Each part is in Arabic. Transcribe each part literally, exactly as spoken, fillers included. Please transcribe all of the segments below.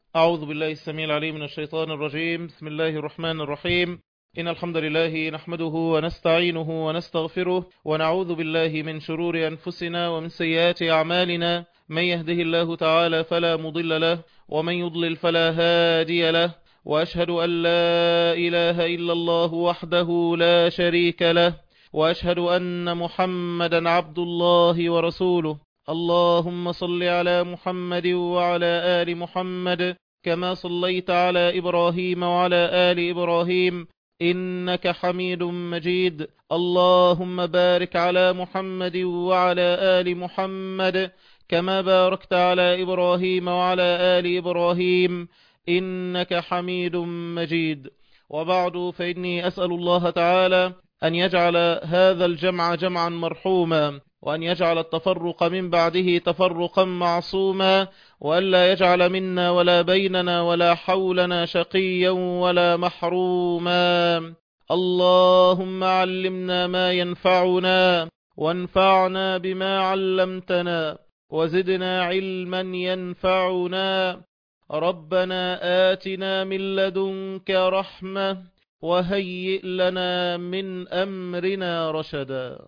أعوذ بالله السميع العليم من الشيطان الرجيم. بسم الله الرحمن الرحيم. إن الحمد لله نحمده ونستعينه ونستغفره ونعوذ بالله من شرور أنفسنا ومن سيئات أعمالنا. من يهده الله تعالى فلا مضل له ومن يضلل فلا هادي له، وأشهد أن لا إله إلا الله وحده لا شريك له، وأشهد أن محمدا عبد الله ورسوله. اللهم صل على محمد وعلى آل محمد كما صليت على إبراهيم وعلى آل إبراهيم إنك حميد مجيد. اللهم بارك على محمد وعلى آل محمد كما باركت على إبراهيم وعلى آل إبراهيم إنك حميد مجيد. وبعد، فإني أسأل الله تعالى أن يجعل هذا الجمع جمعا مرحوما، وأن يجعل التفرق من بعده تفرقا معصوما، وألا يجعل منا ولا بيننا ولا حولنا شقيا ولا محروما. اللهم علمنا ما ينفعنا وانفعنا بما علمتنا وزدنا علما ينفعنا. ربنا آتنا من لدنك رحمة وهيئ لنا من أمرنا رشدا.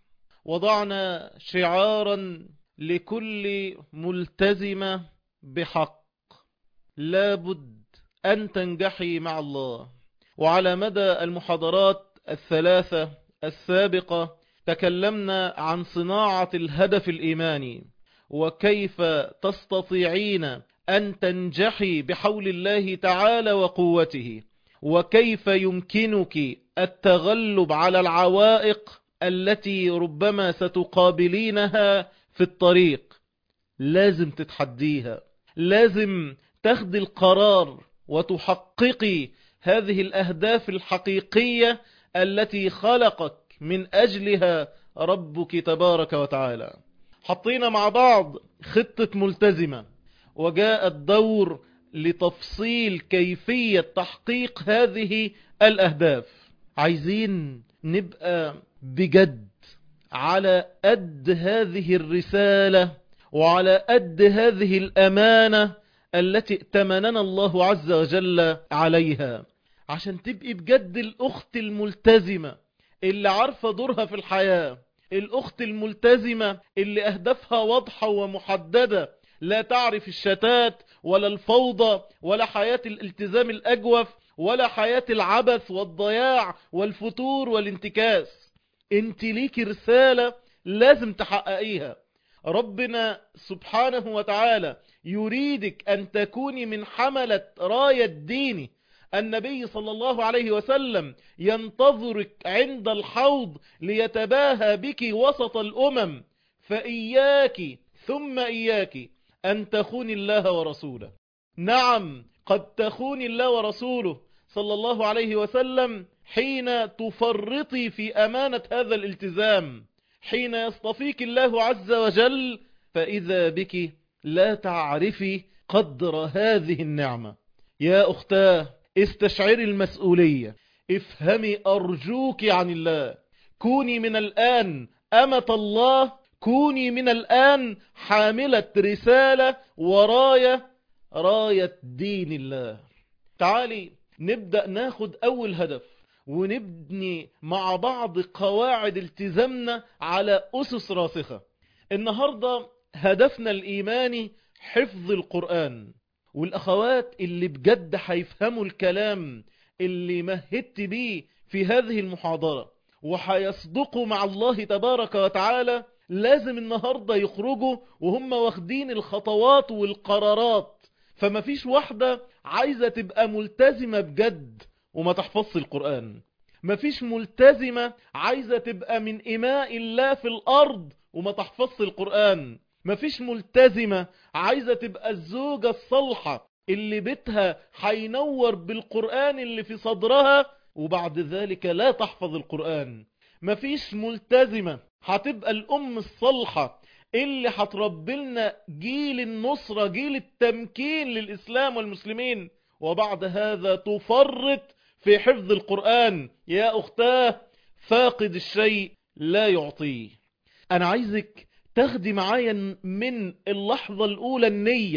وضعنا شعارا لكل ملتزمة بحق: لابد أن تنجحي مع الله. وعلى مدى المحاضرات الثلاثة السابقة تكلمنا عن صناعة الهدف الإيماني، وكيف تستطيعين أن تنجحي بحول الله تعالى وقوته، وكيف يمكنك التغلب على العوائق التي ربما ستقابلينها في الطريق. لازم تتحديها، لازم تاخدي القرار وتحققي هذه الأهداف الحقيقية التي خلقك من أجلها ربك تبارك وتعالى. حطينا مع بعض خطة ملتزمة، وجاء الدور لتفصيل كيفية تحقيق هذه الأهداف. عايزين نبقى بجد على قد هذه الرسالة وعلى قد هذه الأمانة التي ائتمننا الله عز وجل عليها، عشان تبقي بجد الأخت الملتزمة اللي عارفة دورها في الحياة، الأخت الملتزمة اللي أهدافها واضحة ومحددة، لا تعرف الشتات ولا الفوضى ولا حياة الالتزام الأجوف ولا حياة العبث والضياع والفتور والانتكاس. انت ليك رسالة لازم تحققيها. ربنا سبحانه وتعالى يريدك أن تكوني من حملة راية دينه. النبي صلى الله عليه وسلم ينتظرك عند الحوض ليتباهى بك وسط الأمم، فإياك ثم إياك أن تخوني الله ورسوله. نعم، قد تخوني الله ورسوله صلى الله عليه وسلم حين تفرطي في أمانة هذا الالتزام، حين يصطفيك الله عز وجل فإذا بك لا تعرفي قدر هذه النعمة. يا أختاه، استشعري المسؤولية، افهمي أرجوك عن الله. كوني من الآن أمة الله، كوني من الآن حاملة رسالة وراية، راية دين الله. تعالي نبدأ ناخد أول هدف ونبني مع بعض قواعد التزامنا على أسس راسخة. النهاردة هدفنا الإيماني حفظ القرآن، والأخوات اللي بجد هيفهموا الكلام اللي مهدت بيه في هذه المحاضرة وهيصدقوا مع الله تبارك وتعالى لازم النهاردة يخرجوا وهم واخدين الخطوات والقرارات. فما فيش واحدة عايزة تبقى ملتزمة بجد وما تحفظش القرآن. ما فيش ملتزمة عايزة تبقى من إماء الله في الأرض وما تحفظش القرآن. ما فيش ملتزمة عايزة تبقى الزوجة الصالحة اللي بيتها حينور بالقرآن اللي في صدرها وبعد ذلك لا تحفظ القرآن. ما فيش ملتزمة هتبقى الأم الصالحة اللي هتربي لنا جيل النصرة، جيل التمكين للإسلام والمسلمين، وبعد هذا تفرط في حفظ القرآن. يا أختاه، فاقد الشيء لا يعطيه. أنا عايزك تاخدي معايا من اللحظة الأولى النية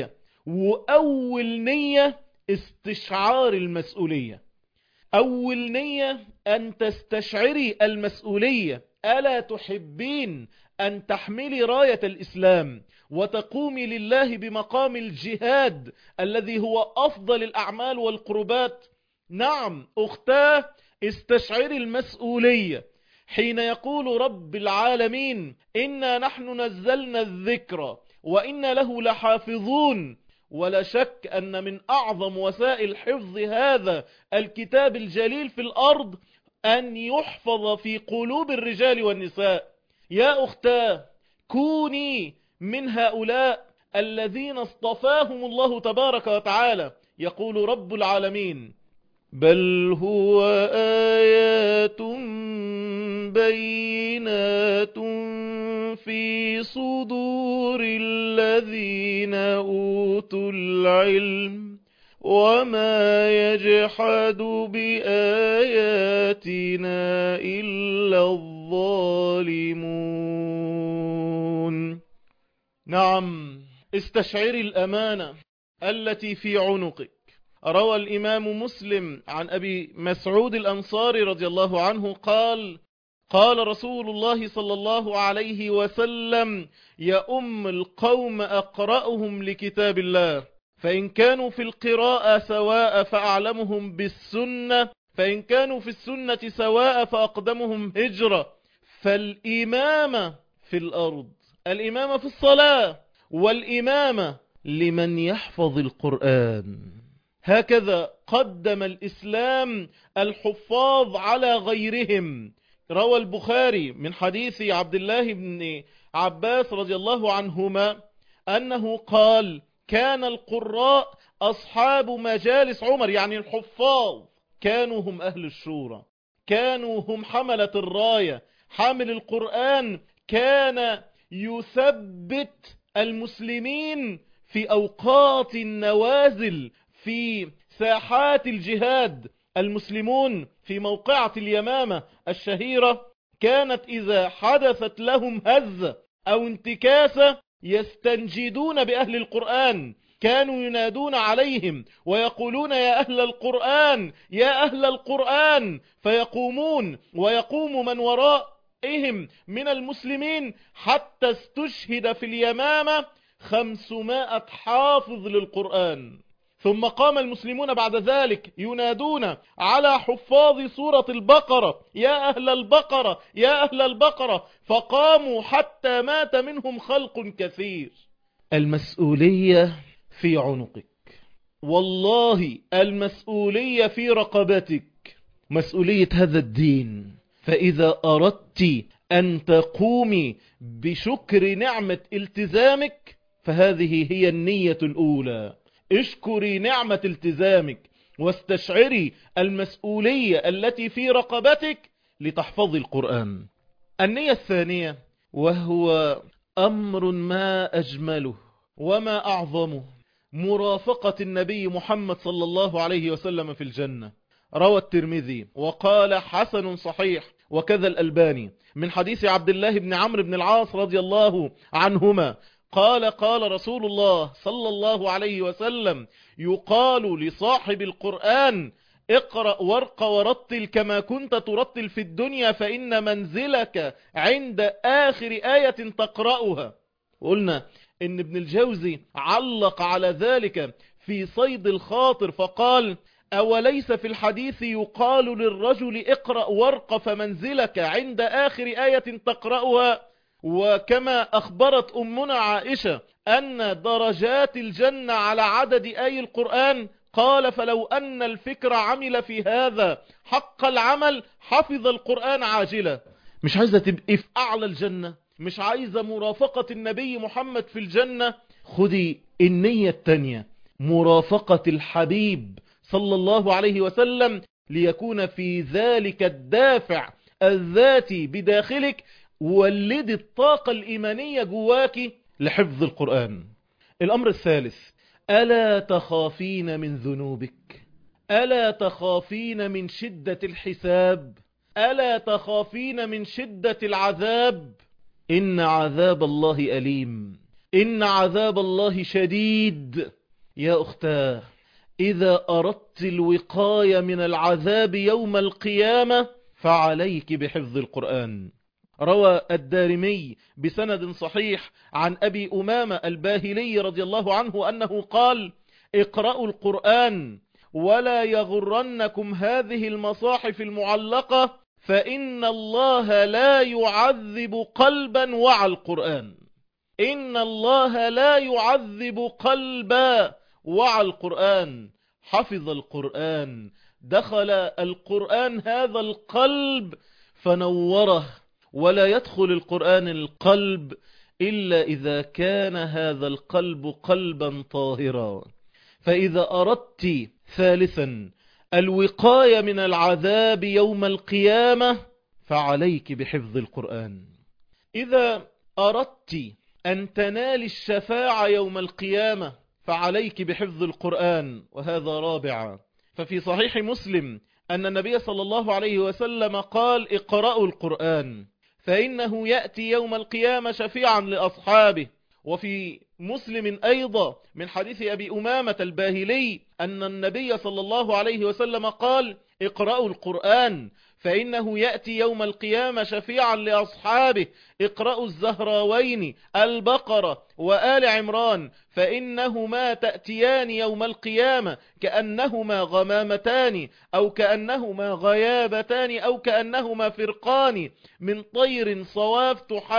وأول نية استشعار المسؤولية. أول نية أن تستشعري المسؤولية. ألا تحبين أن تحملي راية الإسلام وتقومي لله بمقام الجهاد الذي هو أفضل الأعمال والقربات؟ نعم أختاه، استشعري المسؤولية حين يقول رب العالمين إنا نحن نزلنا الذكر وإنا له لحافظون. ولا شك أن من أعظم وسائل حفظ هذا الكتاب الجليل في الأرض أن يحفظ في قلوب الرجال والنساء. يا أختاه، كوني من هؤلاء الذين اصطفاهم الله تبارك وتعالى. يقول رب العالمين بل هو آيات بينات في صدور الذين أوتوا العلم وما يجحد بآياتنا إلا الظالمون. نعم، استشعري الأمانة التي في عنقك. روى الإمام مسلم عن أبي مسعود الأنصاري رضي الله عنه قال قال رسول الله صلى الله عليه وسلم يا أم القوم أقرأهم لكتاب الله، فإن كانوا في القراءة سواء فأعلمهم بالسنة، فإن كانوا في السنة سواء فأقدمهم هجرة. فالإمامة في الأرض، الإمامة في الصلاة، والإمامة لمن يحفظ القرآن. هكذا قدم الإسلام الحفاظ على غيرهم. روى البخاري من حديث عبد الله بن عباس رضي الله عنهما أنه قال كان القراء أصحاب مجالس عمر، يعني الحفاظ كانوا هم أهل الشورى، كانوا هم حملة الراية. حامل القرآن كان يثبت المسلمين في أوقات النوازل، في ساحات الجهاد. المسلمون في موقعة اليمامة الشهيرة كانت إذا حدثت لهم هزة أو انتكاسة يستنجدون بأهل القرآن، كانوا ينادون عليهم ويقولون يا أهل القرآن يا أهل القرآن، فيقومون ويقوم من ورائهم من المسلمين حتى استشهد في اليمامة خمسمائة حافظ للقرآن. ثم قام المسلمون بعد ذلك ينادون على حفاظ سورة البقرة يا أهل البقرة يا أهل البقرة، فقاموا حتى مات منهم خلق كثير. المسؤولية في عنقك، والله المسؤولية في رقبتك، مسؤولية هذا الدين. فإذا أردت أن تقومي بشكر نعمة التزامك فهذه هي النية الأولى. اشكري نعمة التزامك واستشعري المسؤولية التي في رقبتك لتحفظي القرآن. النية الثانية، وهو أمر ما أجمله وما أعظمه، مرافقة النبي محمد صلى الله عليه وسلم في الجنة. روى الترمذي وقال حسن صحيح وكذا الألباني من حديث عبد الله بن عمرو بن العاص رضي الله عنهما قال قال رسول الله صلى الله عليه وسلم يقال لصاحب القرآن اقرأ وارق ورتل كما كنت ترتل في الدنيا فإن منزلك عند آخر آية تقرأها. قلنا إن ابن الجوزي علق على ذلك في صيد الخاطر فقال أوليس في الحديث يقال للرجل اقرأ وارق فمنزلك عند آخر آية تقرأها؟ وكما أخبرت أمنا عائشة أن درجات الجنة على عدد آي القرآن، قال فلو أن الفكر عمل في هذا حق العمل حفظ القرآن عاجلا. مش عايزة تبقي في أعلى الجنة، مش عايزة مرافقة النبي محمد في الجنة، خدي النية التانية، مرافقة الحبيب صلى الله عليه وسلم، ليكون في ذلك الدافع الذاتي بداخلك ولد الطاقة الإيمانية جواك لحفظ القرآن. الأمر الثالث، ألا تخافين من ذنوبك؟ ألا تخافين من شدة الحساب؟ ألا تخافين من شدة العذاب؟ إن عذاب الله أليم، إن عذاب الله شديد. يا أختاه، إذا أردت الوقاية من العذاب يوم القيامة فعليك بحفظ القرآن. روى الدارمي بسند صحيح عن أبي أمامة الباهلي رضي الله عنه أنه قال: اقرأوا القرآن ولا يغرنكم هذه المصاحف المعلقة، فإن الله لا يعذب قلبا وعى القرآن. إن الله لا يعذب قلبا وعى القرآن. حفظ القرآن، دخل القرآن هذا القلب فنوره، ولا يدخل القرآن القلب إلا إذا كان هذا القلب قلبا طاهرا. فإذا أردت ثالثا الوقاية من العذاب يوم القيامة فعليك بحفظ القرآن. إذا أردت أن تنال الشفاعة يوم القيامة فعليك بحفظ القرآن، وهذا رابعا. ففي صحيح مسلم أن النبي صلى الله عليه وسلم قال: اقرأوا القرآن فإنه يأتي يوم القيامة شفيعا لأصحابه. وفي مسلم أيضا من حديث أبي أمامة الباهلي أن النبي صلى الله عليه وسلم قال: اقرأوا القرآن فإنه يأتي يوم القيامة شفيعا لأصحابه. اقرأوا الزهراوين البقرة وآل عمران فإنهما تأتيان يوم القيامة كأنهما غمامتان أو كأنهما غيابتان أو كأنهما فرقان من طير صواف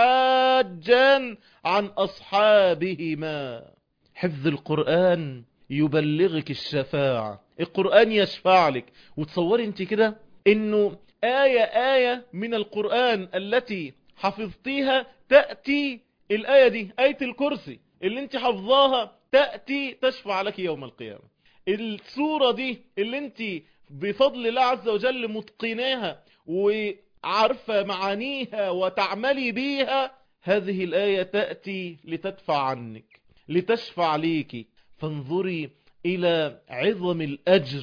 تحاجان عن أصحابهما. حفظ القرآن يبلغك الشفاعة، القرآن يشفع لك. وتصور انت كده انه آية آية من القرآن التي حفظتيها تأتي الآية دي، آية الكرسي اللي انت حفظاها، تأتي تشفع لك يوم القيامة. السورة دي اللي انت بفضل الله عز وجل متقناها وعارفة معانيها وتعملي بيها، هذه الآية تأتي لتدفع عنك، لتشفع ليك. فانظري إلى عظم الأجر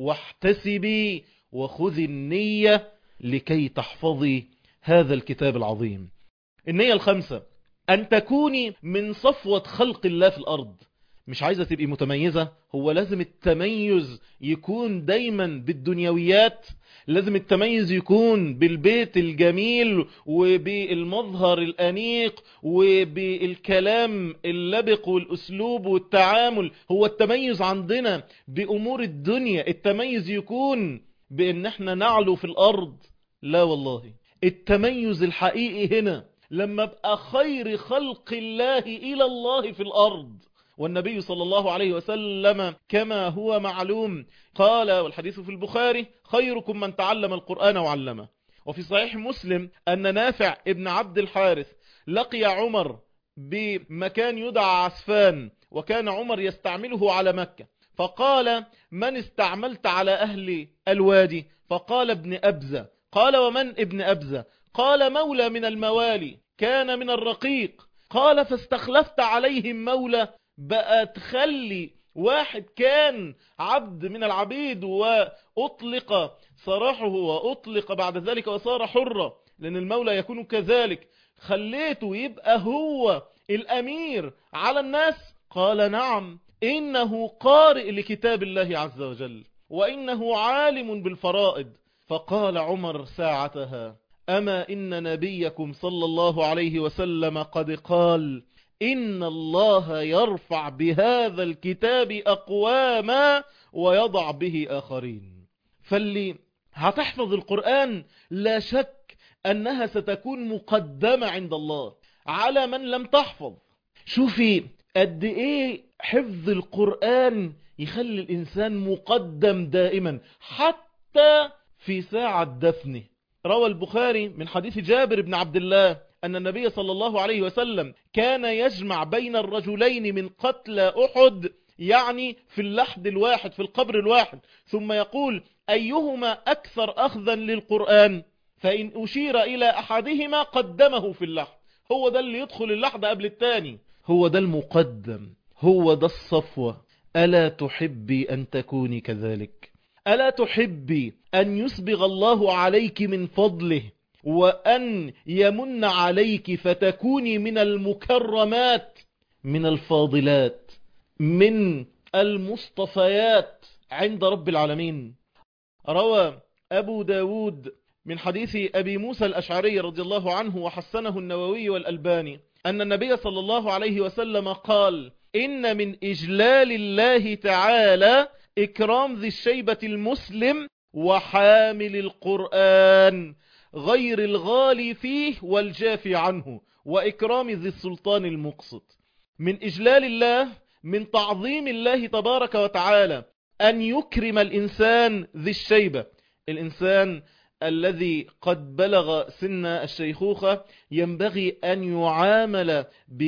واحتسبي وخذي النية لكي تحفظي هذا الكتاب العظيم. النية الخمسة: أن تكوني من صفوة خلق الله في الأرض. مش عايزة تبقي متميزة، هو لازم التميز يكون دايما بالدنيويات؟ لازم التميز يكون بالبيت الجميل وبالمظهر الأنيق وبالكلام اللبق والأسلوب والتعامل؟ هو التميز عندنا بأمور الدنيا التميز يكون بأن احنا نعلو في الأرض؟ لا والله، التميز الحقيقي هنا لما بقى خير خلق الله إلى الله في الأرض. والنبي صلى الله عليه وسلم كما هو معلوم قال، والحديث في البخاري: خيركم من تعلم القرآن وعلمه. وفي صحيح مسلم أن نافع ابن عبد الحارث لقي عمر بمكان يدعى عسفان، وكان عمر يستعمله على مكة، فقال: من استعملت على أهل الوادي؟ فقال: ابن أبزة. قال: ومن ابن أبزة؟ قال: مولى من الموالي، كان من الرقيق. قال: فاستخلفت عليهم مولى؟ بقى تخلي واحد كان عبد من العبيد وأطلق سراحه وأطلق بعد ذلك وصار حرة، لأن المولى يكون كذلك، خليته يبقى هو الأمير على الناس؟ قال: نعم، إنه قارئ لكتاب الله عز وجل وإنه عالم بالفرائض. فقال عمر ساعتها: أما إن نبيكم صلى الله عليه وسلم قد قال: إن الله يرفع بهذا الكتاب أقواما ويضع به آخرين. فاللي هتحفظ القرآن لا شك أنها ستكون مقدمة عند الله على من لم تحفظ. شوفي قد إيه حفظ القرآن يخلي الإنسان مقدم دائما حتى في ساعة دفنه. روى البخاري من حديث جابر بن عبد الله أن النبي صلى الله عليه وسلم كان يجمع بين الرجلين من قتلى أحد، يعني في اللحد الواحد، في القبر الواحد، ثم يقول: أيهما أكثر أخذا للقرآن؟ فإن أشير إلى أحدهما قدمه في اللحد. هو ده اللي يدخل اللحد قبل التاني، هو ده المقدم، هو ده الصفوة. ألا تحبي أن تكوني كذلك؟ ألا تحبي أن يسبغ الله عليك من فضله وأن يمن عليك فتكوني من المكرمات، من الفاضلات، من المصطفيات عند رب العالمين. روى أبو داود من حديث أبي موسى الأشعري رضي الله عنه وحسنه النووي والألباني أن النبي صلى الله عليه وسلم قال: إن من إجلال الله تعالى إكرام ذي الشيبة المسلم وحامل القرآن غير الغالي فيه والجافي عنه، وإكرام ذي السلطان المقسط. من إجلال الله، من تعظيم الله تبارك وتعالى، أن يكرم الإنسان ذي الشيبة، الإنسان الذي قد بلغ سن الشيخوخة ينبغي أن يعامل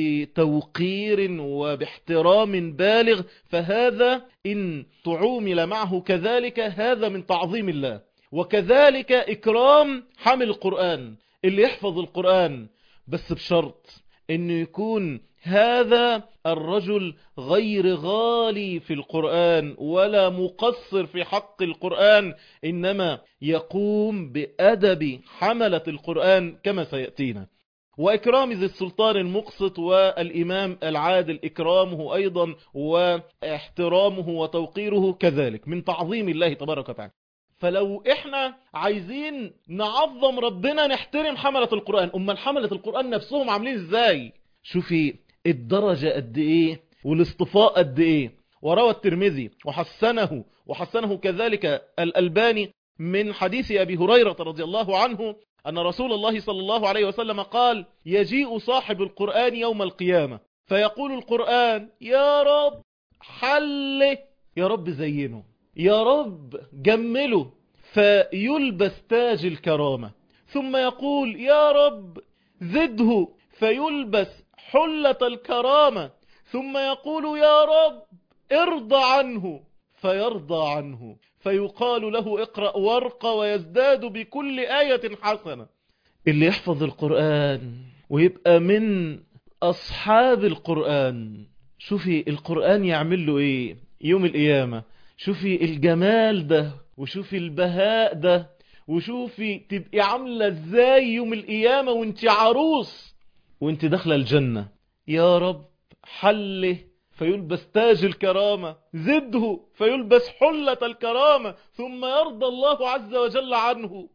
بتوقير وباحترام بالغ، فهذا إن تعامل معه كذلك هذا من تعظيم الله. وكذلك إكرام حامل القرآن، اللي يحفظ القرآن، بس بشرط أنه يكون هذا الرجل غير غالي في القرآن ولا مقصر في حق القرآن، إنما يقوم بأدب حملة القرآن كما سيأتينا. وإكرام ذي السلطان المقسط والإمام العادل إكرامه أيضا واحترامه وتوقيره كذلك من تعظيم الله تبارك وتعالى. فلو احنا عايزين نعظم ربنا نحترم حملة القرآن، أما حملة القرآن نفسهم عاملين ازاي؟ شوفي الدرجة قد ايه والاصطفاء قد ايه. وروى الترمذي وحسنه وحسنه كذلك الألباني من حديث أبي هريرة رضي الله عنه أن رسول الله صلى الله عليه وسلم قال: يجيء صاحب القرآن يوم القيامة فيقول القرآن: يا رب حله، يا رب زينه، يا رب جمله، فيلبس تاج الكرامة. ثم يقول: يا رب زده، فيلبس حلة الكرامة. ثم يقول: يا رب ارضى عنه، فيرضى عنه، فيقال له: اقرأ وارق، ويزداد بكل آية حسنة. اللي يحفظ القرآن ويبقى من أصحاب القرآن، شوفي القرآن يعمل له ايه يوم القيامة. شوفي الجمال ده، وشوفي البهاء ده، وشوفي تبقي عاملة ازاي يوم القيامة وانت عروس وانت داخلة الجنة. يا رب حله، فيلبس تاج الكرامة، زده، فيلبس حلة الكرامة، ثم يرضى الله عز وجل عنه.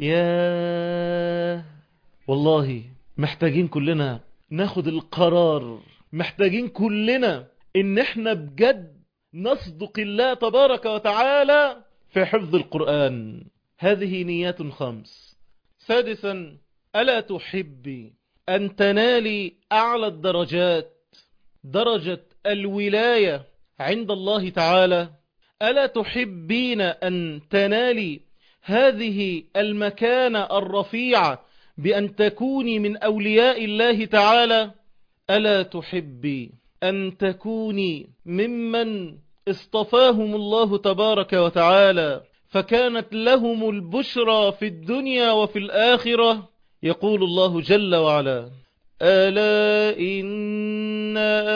يا والله محتاجين كلنا ناخد القرار، محتاجين كلنا ان احنا بجد نصدق الله تبارك وتعالى في حفظ القرآن. هذه نيات خمس. سادسا: ألا تحبي أن تنالي أعلى الدرجات، درجة الولاية عند الله تعالى؟ ألا تحبين أن تنالي هذه المكانة الرفيعة بأن تكوني من أولياء الله تعالى؟ ألا تحبي أن تكوني ممن اصطفاهم الله تبارك وتعالى فكانت لهم البشرى في الدنيا وفي الآخرة؟ يقول الله جل وعلا: ألا إن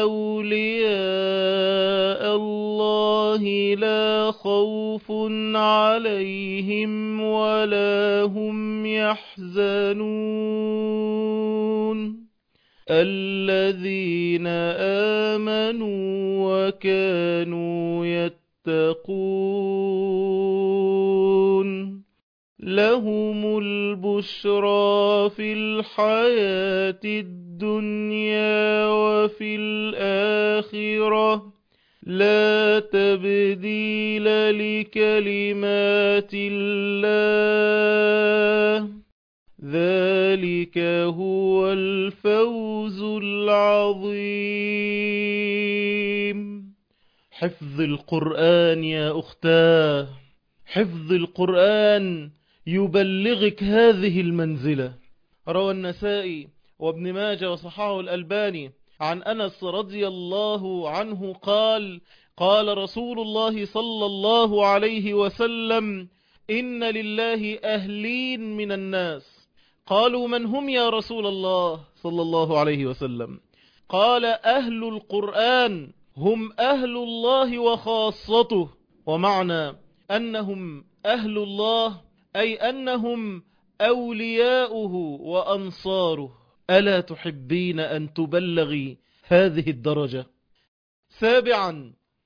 أولياء الله لا خوف عليهم ولا هم يحزنون الذين آمنوا وكانوا يتقون لهم البشرى في الحياة الدنيا وفي الآخرة لا تبديل لكلمات الله ذلك هو الفوز العظيم. حفظ القرآن يا أختاه، حفظ القرآن يبلغك هذه المنزلة. روى النسائي وابن ماجه وصححه الألباني عن أنس رضي الله عنه قال: قال رسول الله صلى الله عليه وسلم: إن لله أهلين من الناس. قالوا: من هم يا رسول الله صلى الله عليه وسلم؟ قال: أهل القرآن هم أهل الله وخاصته. ومعنى أنهم أهل الله أي أنهم أولياؤه وأنصاره. ألا تحبين أن تبلغي هذه الدرجة؟ سابعا: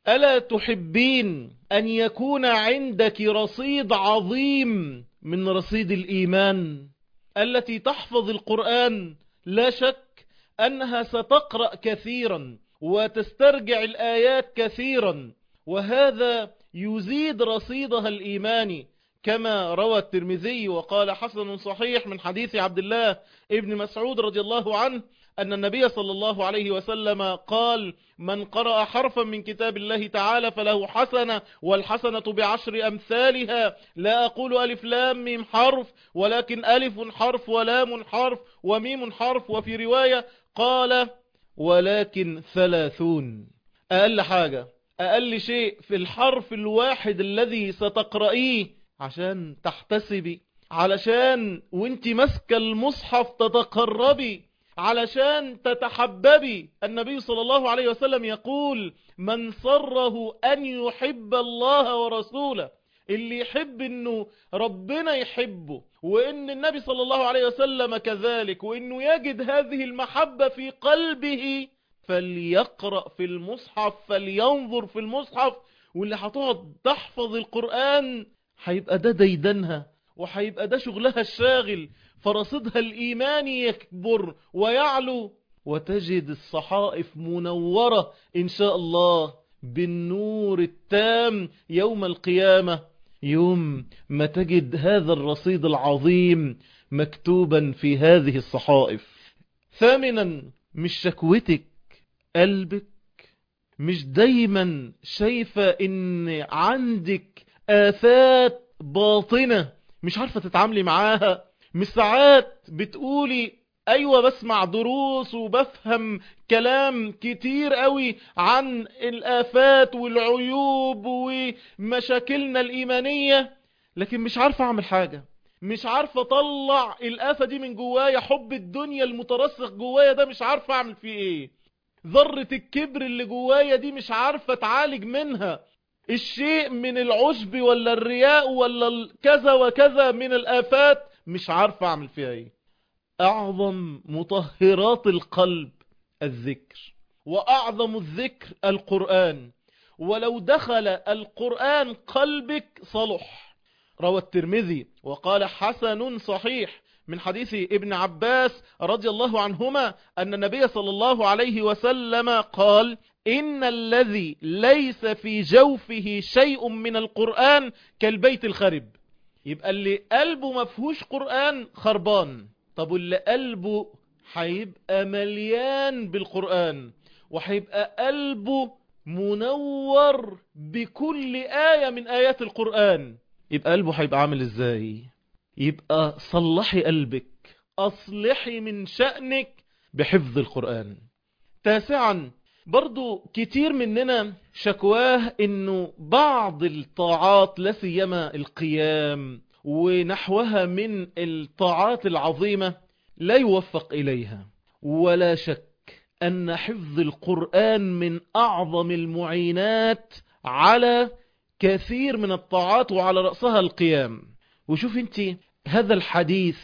ألا تحبين أن يكون عندك رصيد عظيم من رصيد الإيمان التي تحفظ القرآن؟ لا شك أنها ستقرأ كثيرا وتسترجع الآيات كثيرا، وهذا يزيد رصيدها الإيماني، كما روى الترمذي وقال حسن صحيح من حديث عبد الله ابن مسعود رضي الله عنه أن النبي صلى الله عليه وسلم قال: من قرأ حرفا من كتاب الله تعالى فله حسنة، والحسنة بعشر أمثالها، لا أقول ألف لام ميم حرف، ولكن ألف حرف ولام حرف وميم حرف، وفي رواية قال ولكن ثلاثون. أقل حاجة، أقل شيء في الحرف الواحد الذي ستقرأيه عشان تحتسبي، علشان وانت مسك المصحف تتقربي، علشان تتحببي. النبي صلى الله عليه وسلم يقول: من سره أن يحب الله ورسوله، اللي يحب انه ربنا يحبه وان النبي صلى الله عليه وسلم كذلك، وانه يجد هذه المحبة في قلبه، فليقرأ في المصحف، فلينظر في المصحف. واللي هتقعد تحفظ القرآن هيبقى ده ديدنها، وهيبقى ده شغلها الشاغل، فرصدها الإيماني يكبر ويعلو، وتجد الصحائف منورة إن شاء الله بالنور التام يوم القيامة، يوم ما تجد هذا الرصيد العظيم مكتوبا في هذه الصحائف. ثامنا، مش شكوتك قلبك، مش دايما شايفة ان عندك آفات باطنة مش عارفة تتعاملي معاها، مش ساعات بتقولي ايوه بسمع دروس وبفهم كلام كتير قوي عن الآفات والعيوب ومشاكلنا الإيمانية، لكن مش عارفة اعمل حاجة، مش عارفة اطلع الآفة دي من جوايا، حب الدنيا المترسخ جوايا ده مش عارفة اعمل فيه ايه، ذرة الكبر اللي جوايا دي مش عارفة اتعالج منها، الشيء من العجب ولا الرياء ولا كذا وكذا من الآفات مش عارفة اعمل فيها ايه. أعظم مطهرات القلب الذكر، وأعظم الذكر القرآن، ولو دخل القرآن قلبك صلح. روى الترمذي وقال حسن صحيح من حديث ابن عباس رضي الله عنهما أن النبي صلى الله عليه وسلم قال: إن الذي ليس في جوفه شيء من القرآن كالبيت الخرب. يبقى اللي قلبه مفهوش قرآن خربان. طب واللي قلبه هيبقى مليان بالقرآن وهيبقى قلبه منور بكل آية من آيات القرآن، يبقى قلبه هيبقى عامل ازاي؟ يبقى صلحي قلبك، أصلحي من شأنك بحفظ القرآن. تاسعا، برضو كتير مننا شكواه انه بعض الطاعات لا سيما القيام ونحوها من الطاعات العظيمة لا يوفق إليها. ولا شك أن حفظ القرآن من أعظم المعينات على كثير من الطاعات وعلى رأسها القيام. وشوف انت هذا الحديث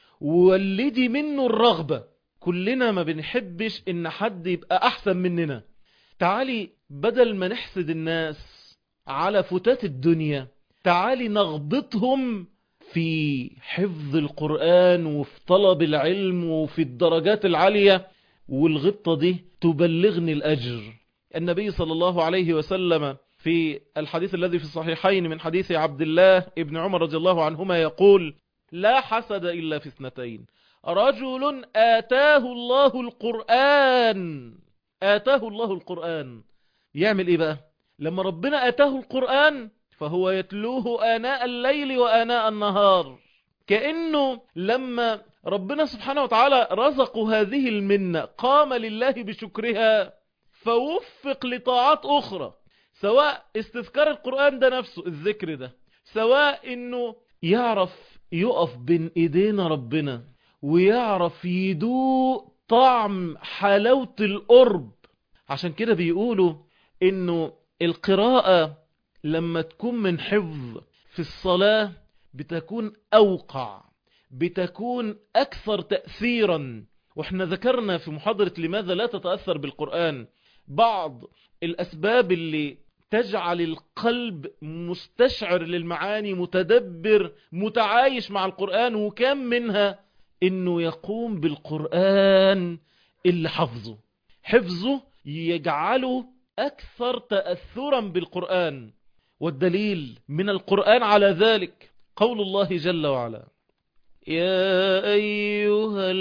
ولدي منه الرغبة. كلنا ما بنحبش ان حد يبقى احسن مننا. تعالي بدل ما نحسد الناس على فتات الدنيا، تعالي نغبطهم في حفظ القرآن وفي طلب العلم وفي الدرجات العالية، والغبطة دي تبلغني الأجر. النبي صلى الله عليه وسلم في الحديث الذي في الصحيحين من حديث عبد الله ابن عمر رضي الله عنهما يقول: لا حسد إلا في اثنتين، رجل آتاه الله القرآن. آتاه الله القرآن يعمل ايه بقى؟ لما ربنا آتاه القرآن فهو يتلوه آناء الليل وآناء النهار، كأنه لما ربنا سبحانه وتعالى رزق هذه المنة قام لله بشكرها، فوفق لطاعات أخرى، سواء استذكار القرآن ده نفسه الذكر ده، سواء انه يعرف يقف بين ايدينا ربنا ويعرف يدوق طعم حلاوة القرب. عشان كده بيقولوا انه القراءة لما تكون من حفظ في الصلاة بتكون أوقع، بتكون أكثر تأثيرا. واحنا ذكرنا في محاضرة لماذا لا تتأثر بالقرآن بعض الأسباب اللي تجعل القلب مستشعر للمعاني، متدبر، متعايش مع القرآن. وكم منها انه يقوم بالقرآن اللي حفظه حفظه يجعله اكثر تأثرا بالقرآن. والدليل من القرآن على ذلك قول الله جل وعلا: يا أيها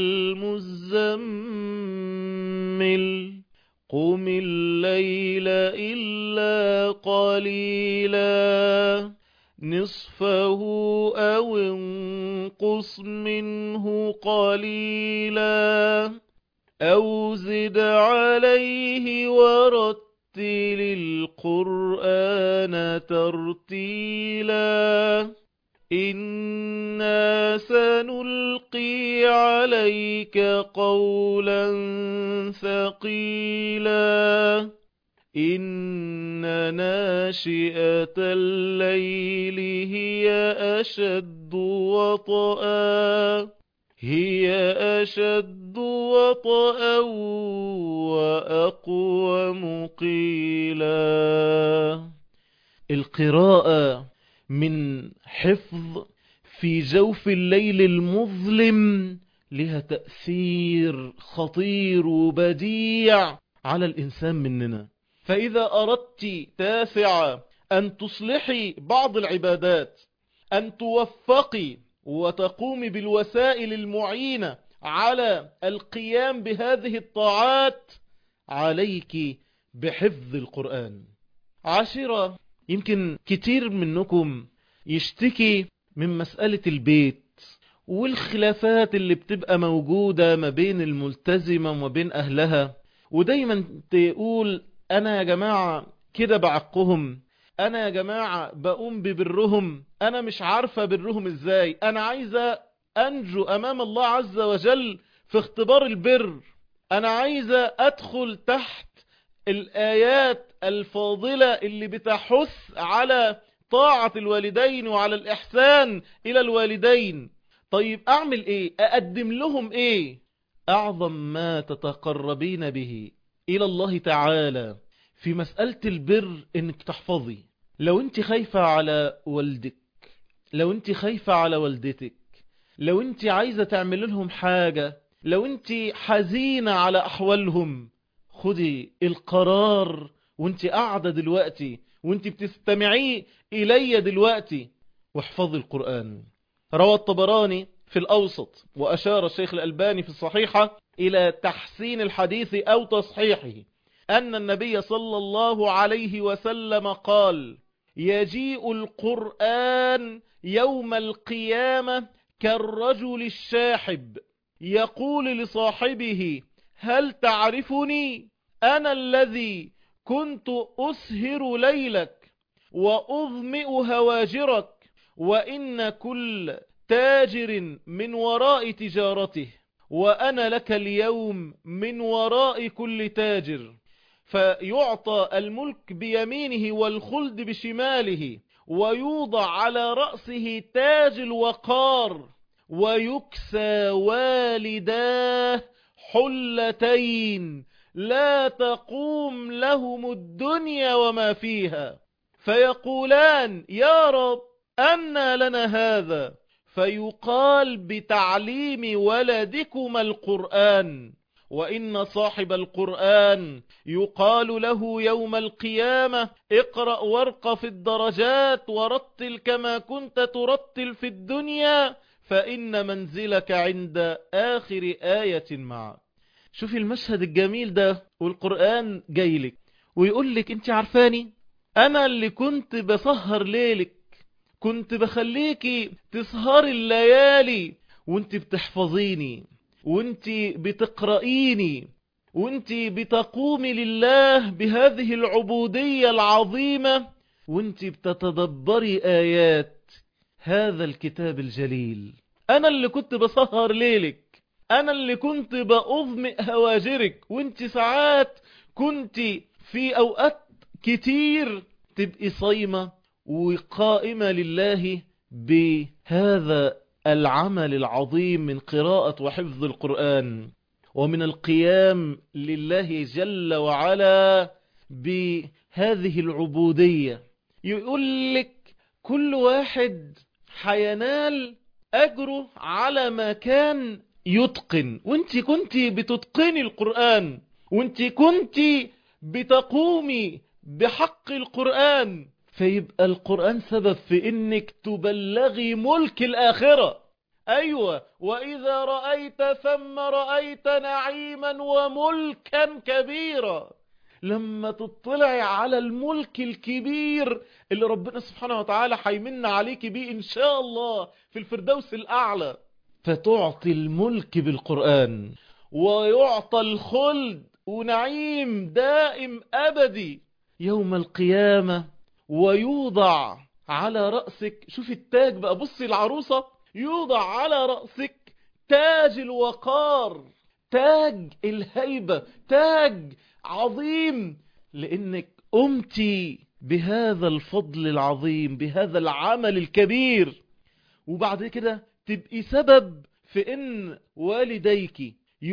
المزمل قم الليل إلا قليلا نصفه أو انقص منه قليلا أو زد عليه ورتل القرآن ترتيلا إنا سنلقي عليك قولا ثقيلا إن ناشئة الليل هي أشد وطئا هي أشد وطئا وأقوم قيلا. القراءة من حفظ في جوف الليل المظلم لها تأثير خطير وبديع على الإنسان مننا. فإذا أردت تاسعة أن تصلحي بعض العبادات، أن توفقي وتقومي بالوسائل المعينة على القيام بهذه الطاعات، عليك بحفظ القرآن. عاشرة، يمكن كتير منكم يشتكي من مسألة البيت والخلافات اللي بتبقى موجودة ما بين الملتزمة وما بين أهلها، ودايما تقول أنا يا جماعة كده بعقهم، أنا يا جماعة بقوم ببرهم، أنا مش عارفة برهم إزاي، أنا عايزة أنجو أمام الله عز وجل في اختبار البر، أنا عايزة أدخل تحت الآيات الفاضلة اللي بتحث على طاعة الوالدين وعلى الإحسان إلى الوالدين. طيب أعمل إيه؟ أقدم لهم إيه؟ أعظم ما تتقربين به إلى الله تعالى في مسألة البر إنك تحفظي. لو أنت خايفة على والدك، لو أنت خايفة على والدتك، لو أنت عايزة تعمل لهم حاجة، لو أنت حزينة على أحوالهم، خدي القرار وانت قاعدة دلوقتي وانت بتستمعي إلي دلوقتي، واحفظي القرآن. روى الطبراني في الأوسط وأشار الشيخ الألباني في الصحيحة إلى تحسين الحديث أو تصحيحه أن النبي صلى الله عليه وسلم قال: يجيء القرآن يوم القيامة كالرجل الشاحب يقول لصاحبه: هل تعرفني؟ أنا الذي كنت أسهر ليلك وأظمئ هواجرك، وإن كل تاجر من وراء تجارته، وأنا لك اليوم من وراء كل تاجر. فيعطى الملك بيمينه والخلد بشماله، ويوضع على رأسه تاج الوقار، ويكسى والداه حلتين لا تقوم لهم الدنيا وما فيها، فيقولان: يا رب أنى لنا هذا؟ فيقال: بتعليم ولدكما القرآن. وإن صاحب القرآن يقال له يوم القيامة: اقرأ وارق في الدرجات ورتل كما كنت ترتل في الدنيا، فإن منزلك عند آخر آية معك. شوفي المشهد الجميل ده، والقرآن جايلك ويقولك: انت عارفاني؟ أنا اللي كنت بسهر ليلك، كنت بخليكي تسهري الليالي وانت بتحفظيني، وانت بتقرأيني، وانت بتقومي لله بهذه العبودية العظيمة، وانت بتتدبري آيات هذا الكتاب الجليل. أنا اللي كنت بسهر ليلك، أنا اللي كنت بأظمئ هواجرك، وانت ساعات كنت في أوقات كتير تبقي صايمة وقائمة لله بهذا العمل العظيم من قراءة وحفظ القرآن، ومن القيام لله جل وعلا هذه العبودية. يقول لك كل واحد حينال أجره على ما كان يتقن، وانت كنت بتتقني القرآن، وانت كنت بتقومي بحق القرآن، فيبقى القرآن سبب في انك تبلغي ملك الآخرة. أيوة، وإذا رأيت ثم رأيت نعيما وملكا كبيرا. لما تطلعي على الملك الكبير اللي ربنا سبحانه وتعالى حيمن عليك بيه إن شاء الله في الفردوس الأعلى، فتعطي الملك بالقرآن، ويعطى الخلد ونعيم دائم أبدي يوم القيامة، ويوضع على رأسك، شوف التاج بقى، بصي العروسة، يوضع على رأسك تاج الوقار، تاج الهيبة، تاج عظيم، لأنك قمتي بهذا الفضل العظيم، بهذا العمل الكبير. وبعد كده تبقي سبب في ان والديك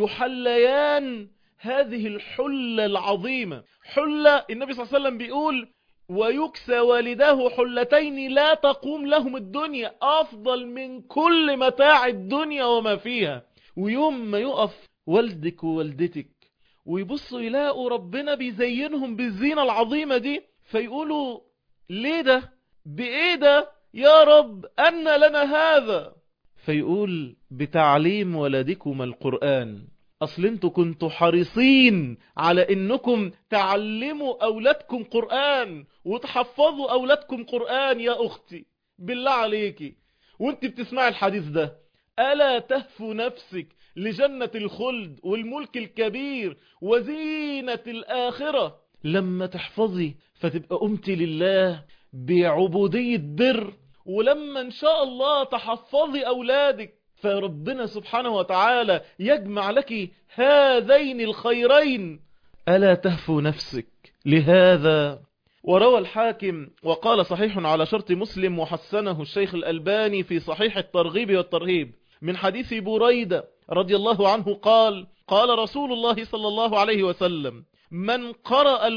يحليان هذه الحلة العظيمة. حلة النبي صلى الله عليه وسلم بيقول ويكسى والداه حلتين لا تقوم لهم الدنيا، أفضل من كل متاع الدنيا وما فيها. ويوم ما يقف والدك ووالدتك ويبصوا يلاقوا ربنا بيزينهم بالزينة العظيمة دي، فيقولوا ليه ده؟ بإيه ده يا رب؟ أن لنا هذا؟ فيقول بتعليم ولدكم القرآن. أصل انتوا كنتوا حريصين على انكم تعلموا أولادكم قرآن وتحفظوا أولادكم قرآن. يا أختي بالله عليكي وانت بتسمع الحديث ده، ألا تهفو نفسك لجنة الخلد والملك الكبير وزينة الآخرة لما تحفظي، فتبقى قمتي لله بعبودية بر. ولما ان شاء الله تحفظي أولادك، فربنا سبحانه وتعالى يجمع لك هذين الخيرين. ألا تهفو نفسك لهذا؟ وروى الحاكم وقال صحيح على شرط مسلم، وحسنه الشيخ الألباني في صحيح الترغيب والترهيب، من حديث بريدة رضي الله عنه قال قال رسول الله صلى الله عليه وسلم من قرأ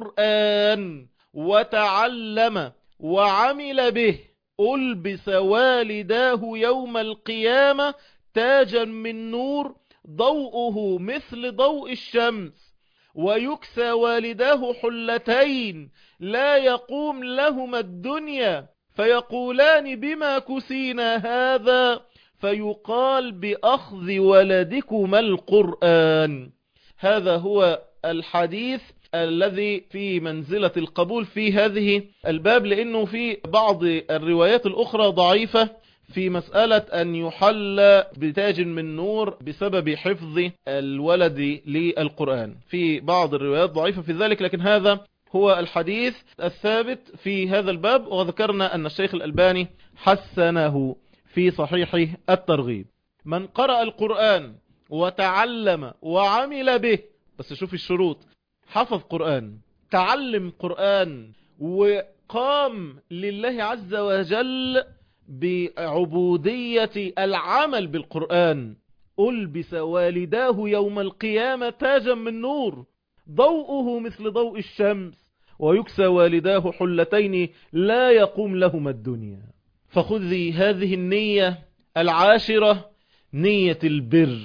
القرآن وتعلم وعمل به ألبس والداه يوم القيامة تاجا من نور ضوءه مثل ضوء الشمس، ويكسى والداه حلتين لا يقوم لهما الدنيا، فيقولان بما كسينا هذا؟ فيقال بأخذ ولدكما القرآن. هذا هو الحديث الذي في منزلة القبول في هذه الباب، لأنه في بعض الروايات الأخرى ضعيفة في مسألة أن يحل بتاج من نور بسبب حفظ الولد للقرآن. في بعض الروايات ضعيفة في ذلك، لكن هذا هو الحديث الثابت في هذا الباب، وذكرنا أن الشيخ الألباني حسنه في صحيح الترغيب. من قرأ القرآن وتعلم وعمل به، بس شوف الشروط، حفظ قرآن، تعلم قرآن، وقام لله عز وجل بعبودية العمل بالقرآن، ألبس والداه يوم القيامة تاجا من نور ضوءه مثل ضوء الشمس، ويكسى والداه حلتين لا يقوم لهما الدنيا. فخذي هذه النية العاشرة، نية البر.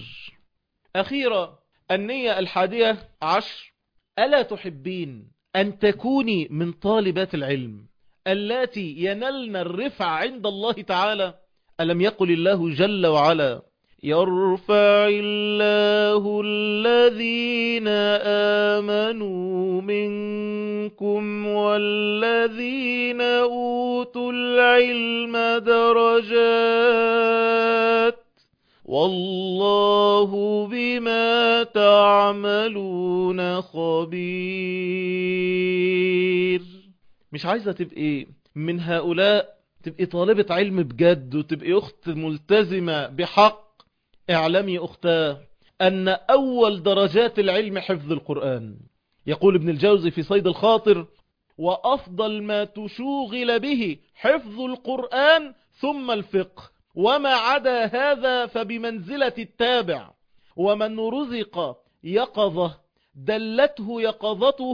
أخيرا النية الحادية عشر، ألا تحبين أن تكوني من طالبات العلم التي ينلن الرفع عند الله تعالى؟ ألم يقل الله جل وعلا يرفع الله الذين آمنوا منكم والذين أوتوا العلم درجات والله بما تعملون خبير. مش عايزة تبقي من هؤلاء، تبقي طالبة علم بجد وتبقي أخت ملتزمة بحق؟ اعلمي أختاه أن أول درجات العلم حفظ القرآن. يقول ابن الجوزي في صيد الخاطر وأفضل ما تشوغل به حفظ القرآن ثم الفقه، وما عدا هذا فبمنزلة التابع. ومن رزق يقظة دلته يقظته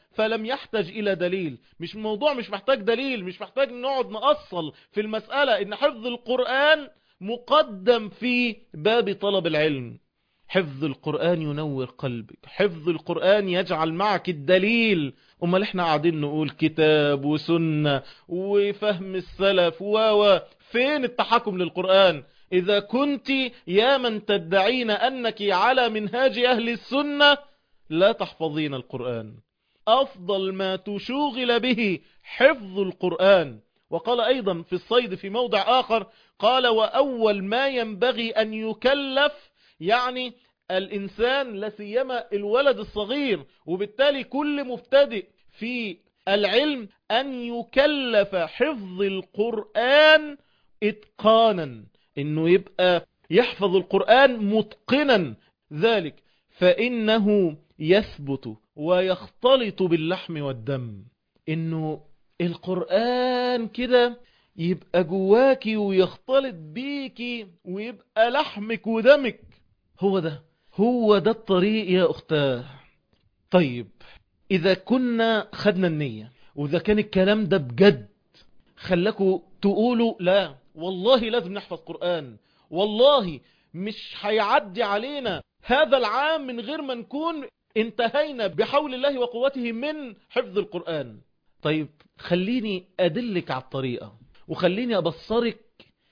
فلم يحتج إلى دليل. مش موضوع مش محتاج دليل، مش محتاج نقعد نأصل في المسألة إن حفظ القرآن مقدم في باب طلب العلم. حفظ القرآن ينور قلبك، حفظ القرآن يجعل معك الدليل. أمال احنا قاعدين نقول كتاب وسنة وفهم السلف و فين التحكم للقرآن؟ إذا كنت يا من تدعين أنك على منهاج أهل السنة لا تحفظين القرآن. أفضل ما تشوغل به حفظ القرآن. وقال أيضا في الصيد في موضع آخر، قال وأول ما ينبغي أن يكلف، يعني الإنسان لسيما الولد الصغير وبالتالي كل مبتدئ في العلم، أن يكلف حفظ القرآن إتقانا، إنه يبقى يحفظ القرآن متقنا ذلك، فإنه يثبت ويختلط باللحم والدم. إنه القرآن كده يبقى جواكي ويختلط بيكي ويبقى لحمك ودمك. هو ده هو ده الطريق يا أختاه. طيب إذا كنا خدنا النية وإذا كان الكلام ده بجد خلاكوا تقولوا لا والله لازم نحفظ قرآن، والله مش هيعدي علينا هذا العام من غير ما نكون انتهينا بحول الله وقوته من حفظ القرآن. طيب خليني أدلك على الطريقة وخليني أبصرك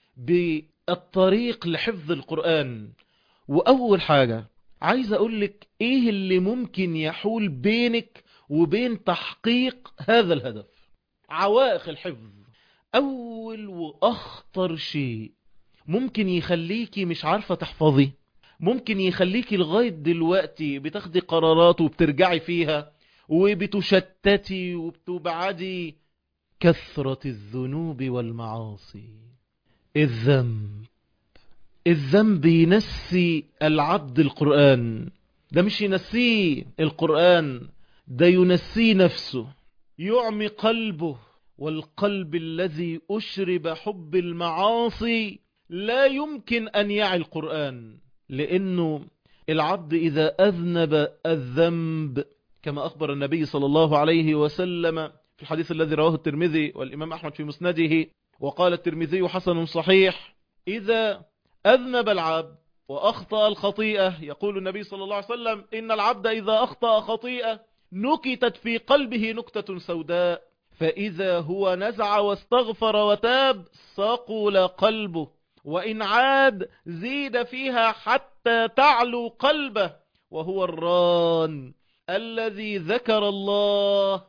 بالطريق لحفظ القرآن. وأول حاجة عايز أقولك إيه اللي ممكن يحول بينك وبين تحقيق هذا الهدف. عوائق الحفظ، أول وأخطر شيء ممكن يخليكي مش عارفة تحفظي، ممكن يخليكي لغاية دلوقتي بتاخدي قرارات وبترجعي فيها وبتشتتي وبتبعدي، كثرة الذنوب والمعاصي. الذنب الذنب ينسي العبد القرآن. ده مش ينسيه القرآن، ده ينسيه نفسه، يعمي قلبه. والقلب الذي أشرب حب المعاصي لا يمكن أن يعي القرآن، لأنه العبد إذا أذنب الذنب كما أخبر النبي صلى الله عليه وسلم في الحديث الذي رواه الترمذي والإمام أحمد في مسنده، وقال الترمذي حسن صحيح: إذا أذنب العبد وأخطأ الخطيئة، يقول النبي صلى الله عليه وسلم: إن العبد إذا أخطأ خطيئة نكتت في قلبه نكتة سوداء، فإذا هو نزع واستغفر وتاب صقل قلبه، وإن عاد زيد فيها حتى تعلو قلبه، وهو الران الذي ذكر الله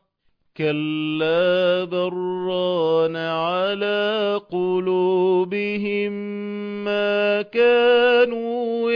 كلا بران على قلوبهم ما كانوا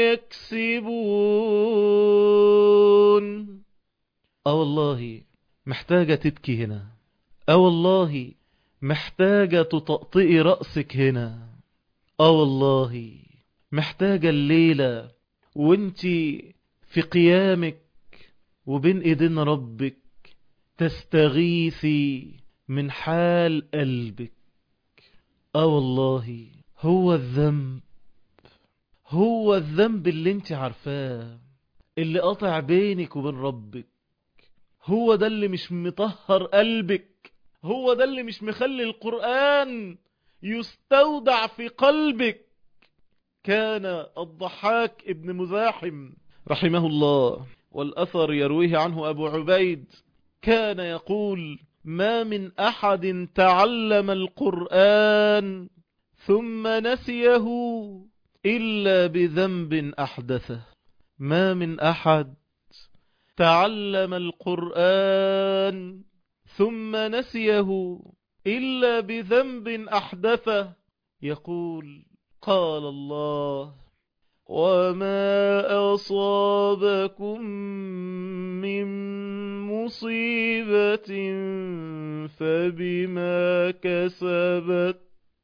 يكسبون. اه والله محتاجة تبكي هنا، اه والله محتاجة تطأطئي رأسك هنا، اه والله محتاجة الليلة وانتي في قيامك وبين ايدين ربك تستغيثي من حال قلبك. اه والله هو الذنب، هو الذنب اللي انت عارفاه اللي قطع بينك وبين ربك، هو ده اللي مش مطهر قلبك، هو ده اللي مش مخلي القرآن يستودع في قلبك. كان الضحاك ابن مزاحم رحمه الله، والأثر يرويه عنه أبو عبيد، كان يقول: ما من أحد تعلم القرآن ثم نسيه إلا بذنب أحدثه. ما من أحد تعلم القرآن ثم نسيه إلا بذنب أحدثه. يقول: قال الله: وما أصابكم من مصيبة فبما كسبت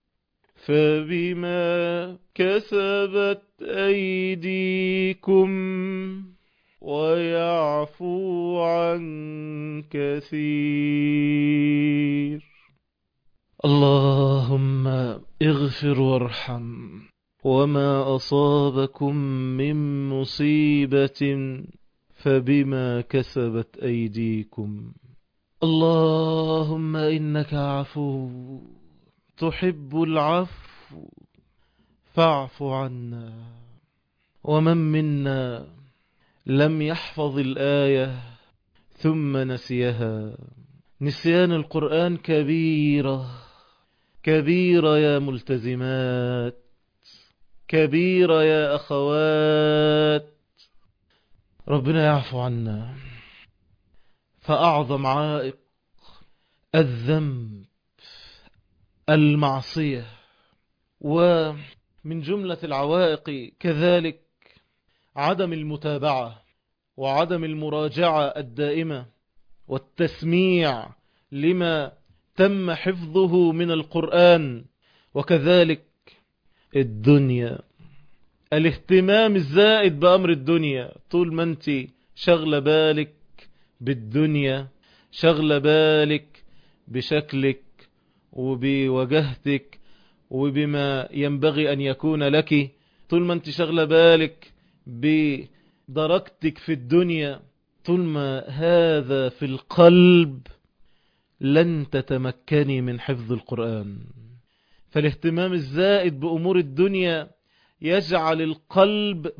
فبما كسبت أيديكم ويعفو عن كثير. اللهم اغفر وارحم. وما أصابكم من مصيبة فبما كسبت أيديكم. اللهم إنك عفو تحب العفو فاعف عنا. ومن منا لم يحفظ الآية ثم نسيها؟ نسيان القرآن كبيرة كبيرة يا ملتزمات، كبيرة يا أخوات، ربنا يعفو عنا. فأعظم عائق الذنب، المعصية. ومن جملة العوائق كذلك عدم المتابعة وعدم المراجعة الدائمة والتسميع لما تم حفظه من القرآن. وكذلك الدنيا، الاهتمام الزائد بأمر الدنيا. طول ما انت شغل بالك بالدنيا، شغل بالك بشكلك وبوجهتك وبما ينبغي أن يكون لك، طول ما انت شغل بالك بدرجتك في الدنيا، طول ما هذا في القلب لن تتمكني من حفظ القرآن. فالاهتمام الزائد بأمور الدنيا يجعل القلب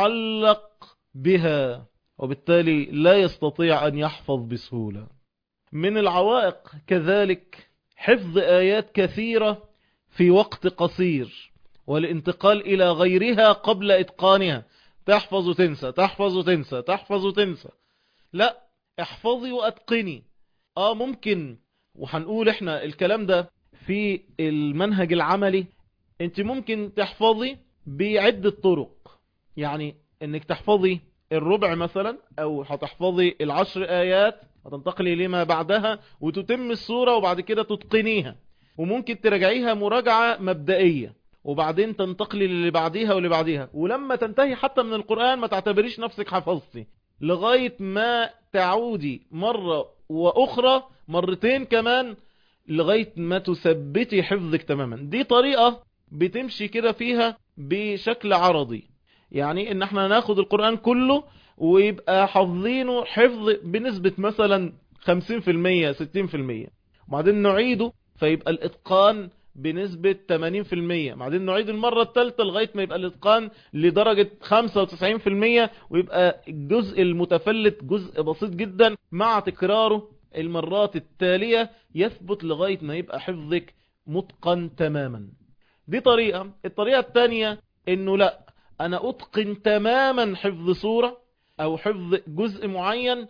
معلق بها، وبالتالي لا يستطيع أن يحفظ بسهولة. من العوائق كذلك حفظ آيات كثيرة في وقت قصير والانتقال إلى غيرها قبل إتقانها. تحفظ وتنسى، تحفظ وتنسى، تحفظ وتنسى. لا، احفظي وأتقني. آه ممكن، وحنقول احنا الكلام ده في المنهج العملي، انت ممكن تحفظي بعدة طرق. يعني انك تحفظي الربع مثلا، او هتحفظي العشر آيات وتنتقلي لما بعدها وتتم السورة وبعد كده تتقنيها. وممكن تراجعيها مراجعة مبدئية وبعدين تنتقلي للي بعديها واللي بعديها، ولما تنتهي حتى من القرآن ما تعتبريش نفسك حفظتي، لغاية ما تعودي مرة وأخرى مرتين كمان لغاية ما تثبتي حفظك تماما. دي طريقة بتمشي كده فيها بشكل عرضي، يعني ان احنا ناخد القرآن كله ويبقى حافظينه حفظ بنسبة مثلا خمسين في المية ستين في المية، وبعدين نعيده فيبقى الاتقان بنسبة ثمانين في المية، بعدين نعيد المرة الثالثة لغاية ما يبقى الاتقان لدرجة خمسة وتسعين في المية، ويبقى الجزء المتفلت جزء بسيط جدا مع تكراره المرات التالية يثبت لغاية ما يبقى حفظك متقن تماما. دي طريقة. الطريقة الثانية انه لا، انا اتقن تماما حفظ سورة او حفظ جزء معين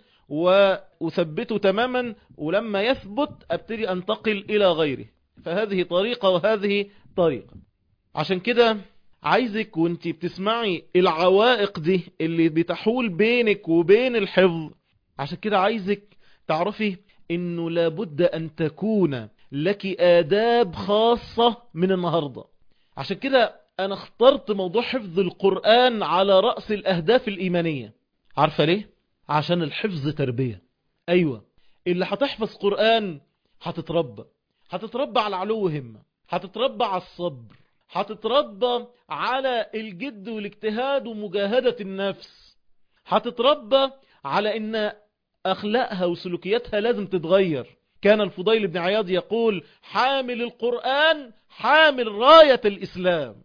واثبته تماما، ولما يثبت ابتدي انتقل الى غيره. فهذه طريقة وهذه طريقة. عشان كده عايزك وانتي بتسمعي العوائق دي اللي بتحول بينك وبين الحفظ، عشان كده عايزك تعرفي انه لابد ان تكون لك آداب خاصة من النهاردة. عشان كده انا اخترت موضوع حفظ القرآن على رأس الاهداف الايمانية. عارفة ليه؟ عشان الحفظ تربية. ايوه، اللي هتحفظ قرآن هتتربى، هتتربى على علو همة، هتتربى على الصبر، هتتربى على الجد والاجتهاد ومجاهدة النفس، هتتربى على ان اخلاقها وسلوكياتها لازم تتغير. كان الفضيل بن عياض يقول: حامل القرآن حامل راية الإسلام.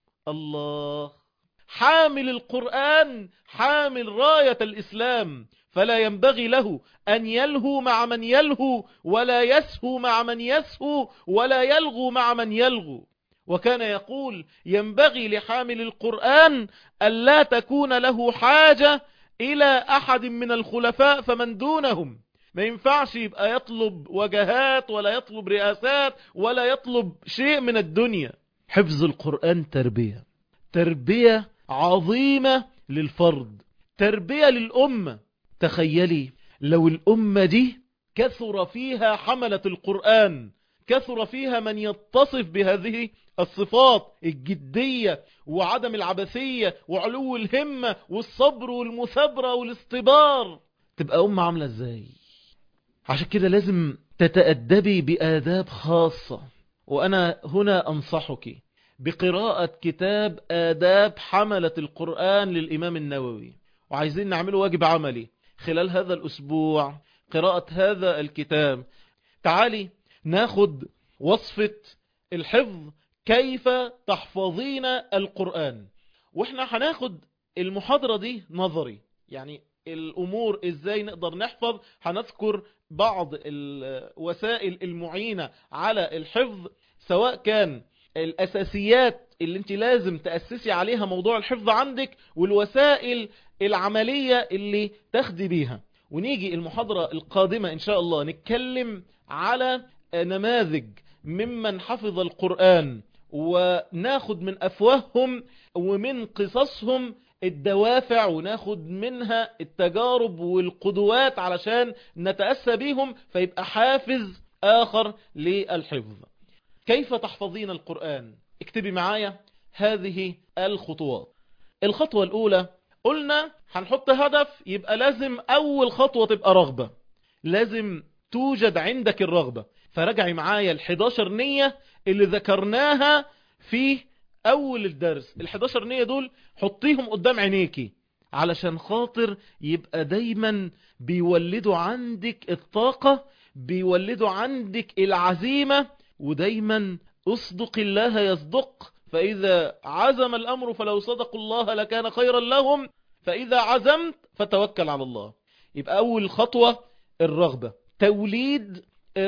الله، حامل القرآن حامل راية الإسلام، فلا ينبغي له أن يلهو مع من يلهو ولا يسهو مع من يسهو ولا يلغو مع من يلغو. وكان يقول: ينبغي لحامل القرآن ألا تكون له حاجة إلى أحد من الخلفاء فمن دونهم. ما ينفعش يبقى يطلب وجهات ولا يطلب رئاسات ولا يطلب شيء من الدنيا. حفظ القرآن تربية، تربية عظيمة للفرد، تربية للأمة. تخيلي لو الأمة دي كثر فيها حملة القرآن، كثر فيها من يتصف بهذه الصفات: الجدية وعدم العبثية وعلو الهمة والصبر والمثابرة والاصطبار، تبقى أمة عاملة ازاي؟ عشان كده لازم تتأدبي بآداب خاصة. وأنا هنا أنصحك بقراءة كتاب آداب حملة القرآن للإمام النووي، وعايزين نعمله واجب عملي خلال هذا الأسبوع. قراءة هذا الكتاب. تعالي ناخد وصفة الحفظ، كيف تحفظين القرآن. واحنا هناخد المحاضرة دي نظري، يعني الأمور إزاي نقدر نحفظ. هنذكر بعض الوسائل المعينة على الحفظ، سواء كان الأساسيات اللي انت لازم تأسسي عليها موضوع الحفظ عندك، والوسائل العملية اللي تاخدي بيها. ونيجي المحاضرة القادمة إن شاء الله نتكلم على نماذج ممن حفظ القرآن، وناخد من أفواههم ومن قصصهم الدوافع، وناخد منها التجارب والقدوات علشان نتأسى بيهم، فيبقى حافز آخر للحفظ. كيف تحفظين القرآن؟ اكتبي معايا هذه الخطوات. الخطوة الأولى قلنا هنحط هدف، يبقى لازم أول خطوة تبقى رغبة، لازم توجد عندك الرغبة. فرجعي معايا الحداشر نية اللي ذكرناها في أول الدرس. الحداشر نية دول حطيهم قدام عينيكي علشان خاطر يبقى دايما بيولدوا عندك الطاقة، بيولدوا عندك العزيمة. ودايما اصدق الله يصدق، فإذا عزم الأمر فلو صدقوا الله لكان خيرا لهم، فإذا عزمت فتوكل على الله. يبقى أول خطوة الرغبة، توليد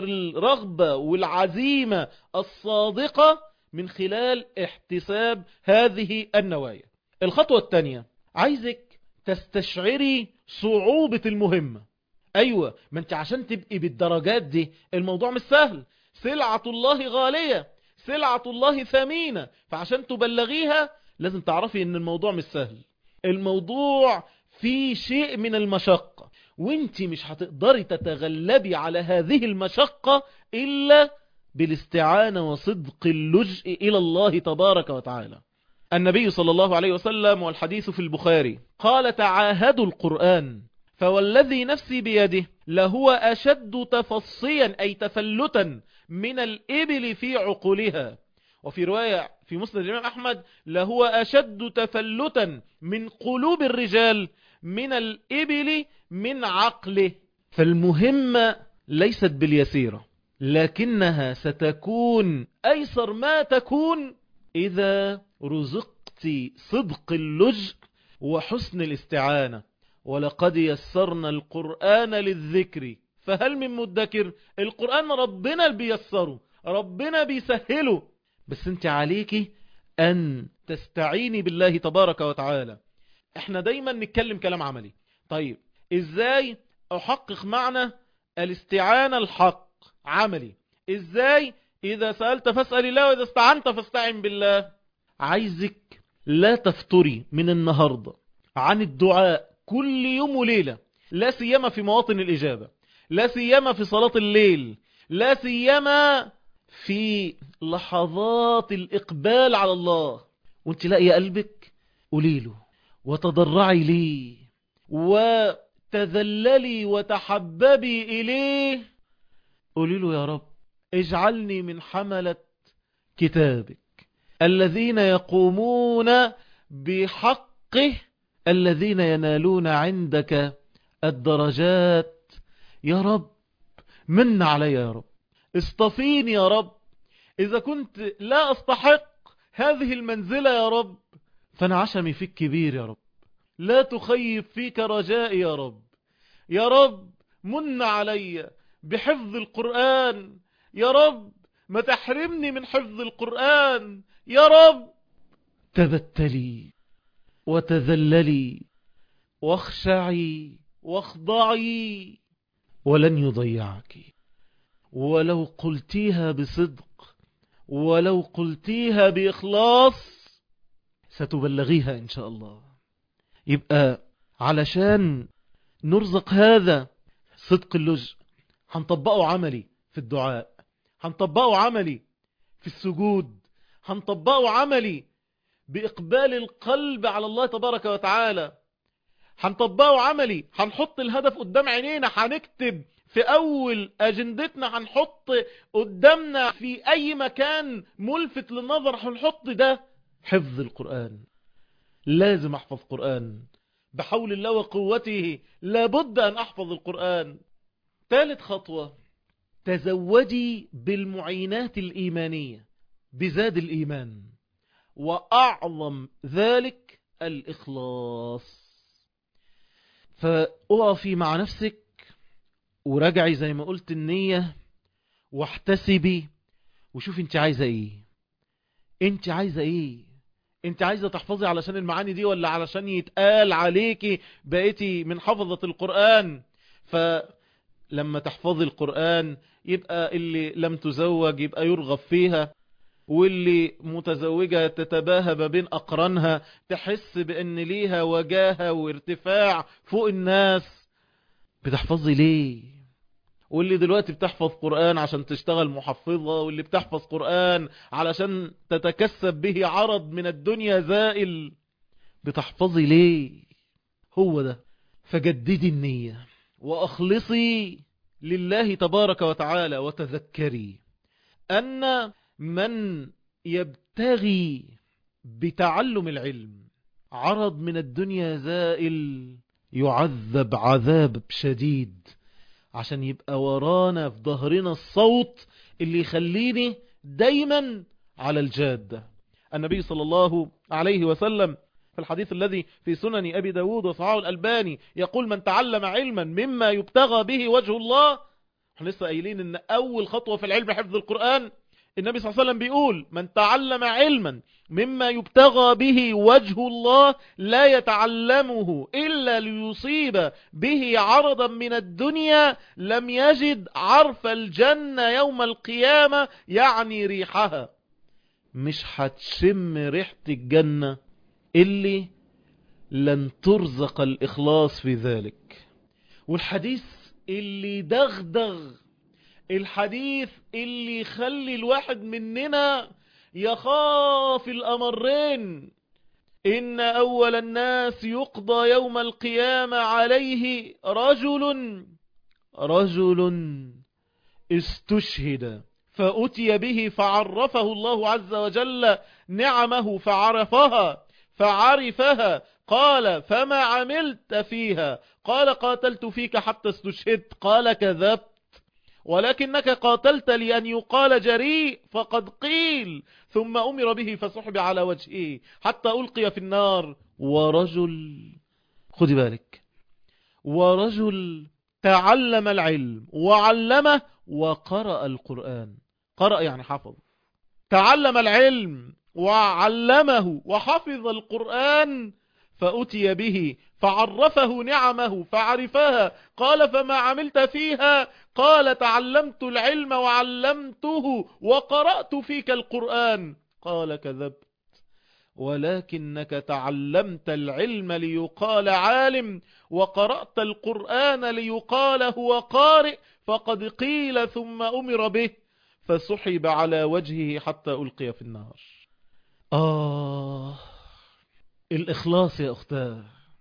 الرغبة والعزيمة الصادقة من خلال احتساب هذه النوايا. الخطوة الثانية، عايزك تستشعري صعوبة المهمة. أيوة، ما انت عشان تبقي بالدرجات دي الموضوع مش سهل. سلعة الله غالية، سلعة الله ثمينة، فعشان تبلغيها لازم تعرفي ان الموضوع مش سهل، الموضوع فيه شيء من المشقة، وانت مش هتقدري تتغلبي على هذه المشقة إلا بالاستعانة وصدق اللجء إلى الله تبارك وتعالى. النبي صلى الله عليه وسلم، والحديث في البخاري، قال: تعاهدوا القرآن فوالذي نفسي بيده لهو أشد تفصيا أي تفلتا من الإبل في عقولها. وفي رواية في مسند الإمام أحمد: لهو أشد تفلتا من قلوب الرجال من الإبل من عقله. فالمهمة ليست باليسيرة، لكنها ستكون أيسر ما تكون إذا رزقت صدق اللجء وحسن الاستعانة. ولقد يسرنا القرآن للذكر فهل من مدكر. القرآن ربنا بيسره، ربنا بيسهله، بس انت عليكي أن تستعيني بالله تبارك وتعالى. احنا دايما نتكلم كلام عملي. طيب ازاي احقق معنى الاستعانة الحق عملي؟ ازاي؟ اذا سألت فاسأل الله، واذا استعنت فاستعن بالله. عايزك لا تفتري من النهاردة عن الدعاء كل يوم وليلة، لا سيما في مواطن الإجابة، لا سيما في صلاة الليل، لا سيما في لحظات الإقبال على الله. وانت لاقي قلبك قوليله وتضرعي ليه وتذللي وتحببي إليه. قوليله: يا رب اجعلني من حملة كتابك الذين يقومون بحقه الذين ينالون عندك الدرجات. يا رب من علي، يا رب اصطفيني، يا رب إذا كنت لا أستحق هذه المنزلة يا رب، فأنا عشمي فيك كبير يا رب، لا تخيب فيك رجائي يا رب. يا رب من علي بحفظ القرآن، يا رب ما تحرمني من حفظ القرآن، يا رب. تبتلي وتذللي واخشعي واخضعي ولن يضيعك. ولو قلتيها بصدق، ولو قلتيها بإخلاص، ستبلغيها إن شاء الله. يبقى علشان نرزق هذا صدق اللجء هنطبقه عملي في الدعاء، هنطبقه عملي في السجود، هنطبقه عملي بإقبال القلب على الله تبارك وتعالى، هنطبقه عملي. هنحط الهدف قدام عينينا، هنكتب في أول أجندتنا، هنحط قدامنا في أي مكان ملفت للنظر هنحط ده حفظ القرآن. لازم أحفظ قرآن بحول الله وقوته، لابد أن أحفظ القرآن. ثالث خطوة، تزودي بالمعينات الإيمانية بزاد الإيمان، وأعظم ذلك الإخلاص. فأقفي مع نفسك وراجعي زي ما قلت النية، واحتسبي وشوفي انت عايزة ايه. انت عايزة ايه؟ انت عايزة تحفظي علشان المعاني دي، ولا علشان يتقال عليكي بقيتي من حفظة القرآن؟ فلما تحفظي القرآن يبقى اللي لم تزوج يبقى يرغب فيها، واللي متزوجة تتباهى ما بين أقرانها، تحس بأن ليها وجاهة وارتفاع فوق الناس. بتحفظي ليه؟ واللي دلوقتي بتحفظ قرآن عشان تشتغل محفظة، واللي بتحفظ قرآن علشان تتكسب به عرض من الدنيا زائل، بتحفظي ليه؟ هو ده. فجددي النية وأخلصي لله تبارك وتعالى، وتذكري أن من يبتغي بتعلم العلم عرض من الدنيا زائل يعذب عذاب شديد، عشان يبقى ورانا في ظهرنا الصوت اللي يخليني دايما على الجادة. النبي صلى الله عليه وسلم في الحديث الذي في سنن أبي داود وصححه الألباني يقول: من تعلم علما مما يبتغى به وجه الله. احنا لسه قايلين ان اول خطوة في العلم حفظ القرآن. النبي صلى الله عليه وسلم بيقول: من تعلم علما مما يبتغى به وجه الله لا يتعلمه إلا ليصيب به عرضا من الدنيا لم يجد عرف الجنة يوم القيامة، يعني ريحها. مش هتشم ريحة الجنة اللي لن ترزق الإخلاص في ذلك. والحديث اللي دغدغ، الحديث اللي يخلي الواحد مننا يخاف الأمرين: إن أول الناس يقضى يوم القيامة عليه رجل رجل استشهد فأتي به فعرفه الله عز وجل نعمه فعرفها فعرفها قال: فما عملت فيها؟ قال: قاتلت فيك حتى استشهدت. قال: كذبت، ولكنك قاتلت لأن يقال جريء فقد قيل. ثم أمر به فسحب على وجهه حتى ألقي في النار. ورجل، خدي بالك، ورجل تعلم العلم وعلمه وقرأ القرآن. قرأ يعني حفظ. تعلم العلم وعلمه وحفظ القرآن، فأتي به فعرفه نعمه فعرفها. قال: فما عملت فيها؟ قال: تعلمت العلم وعلمته وقرأت فيك القرآن. قال: كذبت، ولكنك تعلمت العلم ليقال عالم، وقرأت القرآن ليقال هو قارئ، فقد قيل ثم أمر به فسحب على وجهه حتى ألقي في النار. آه، الإخلاص يا أختاه،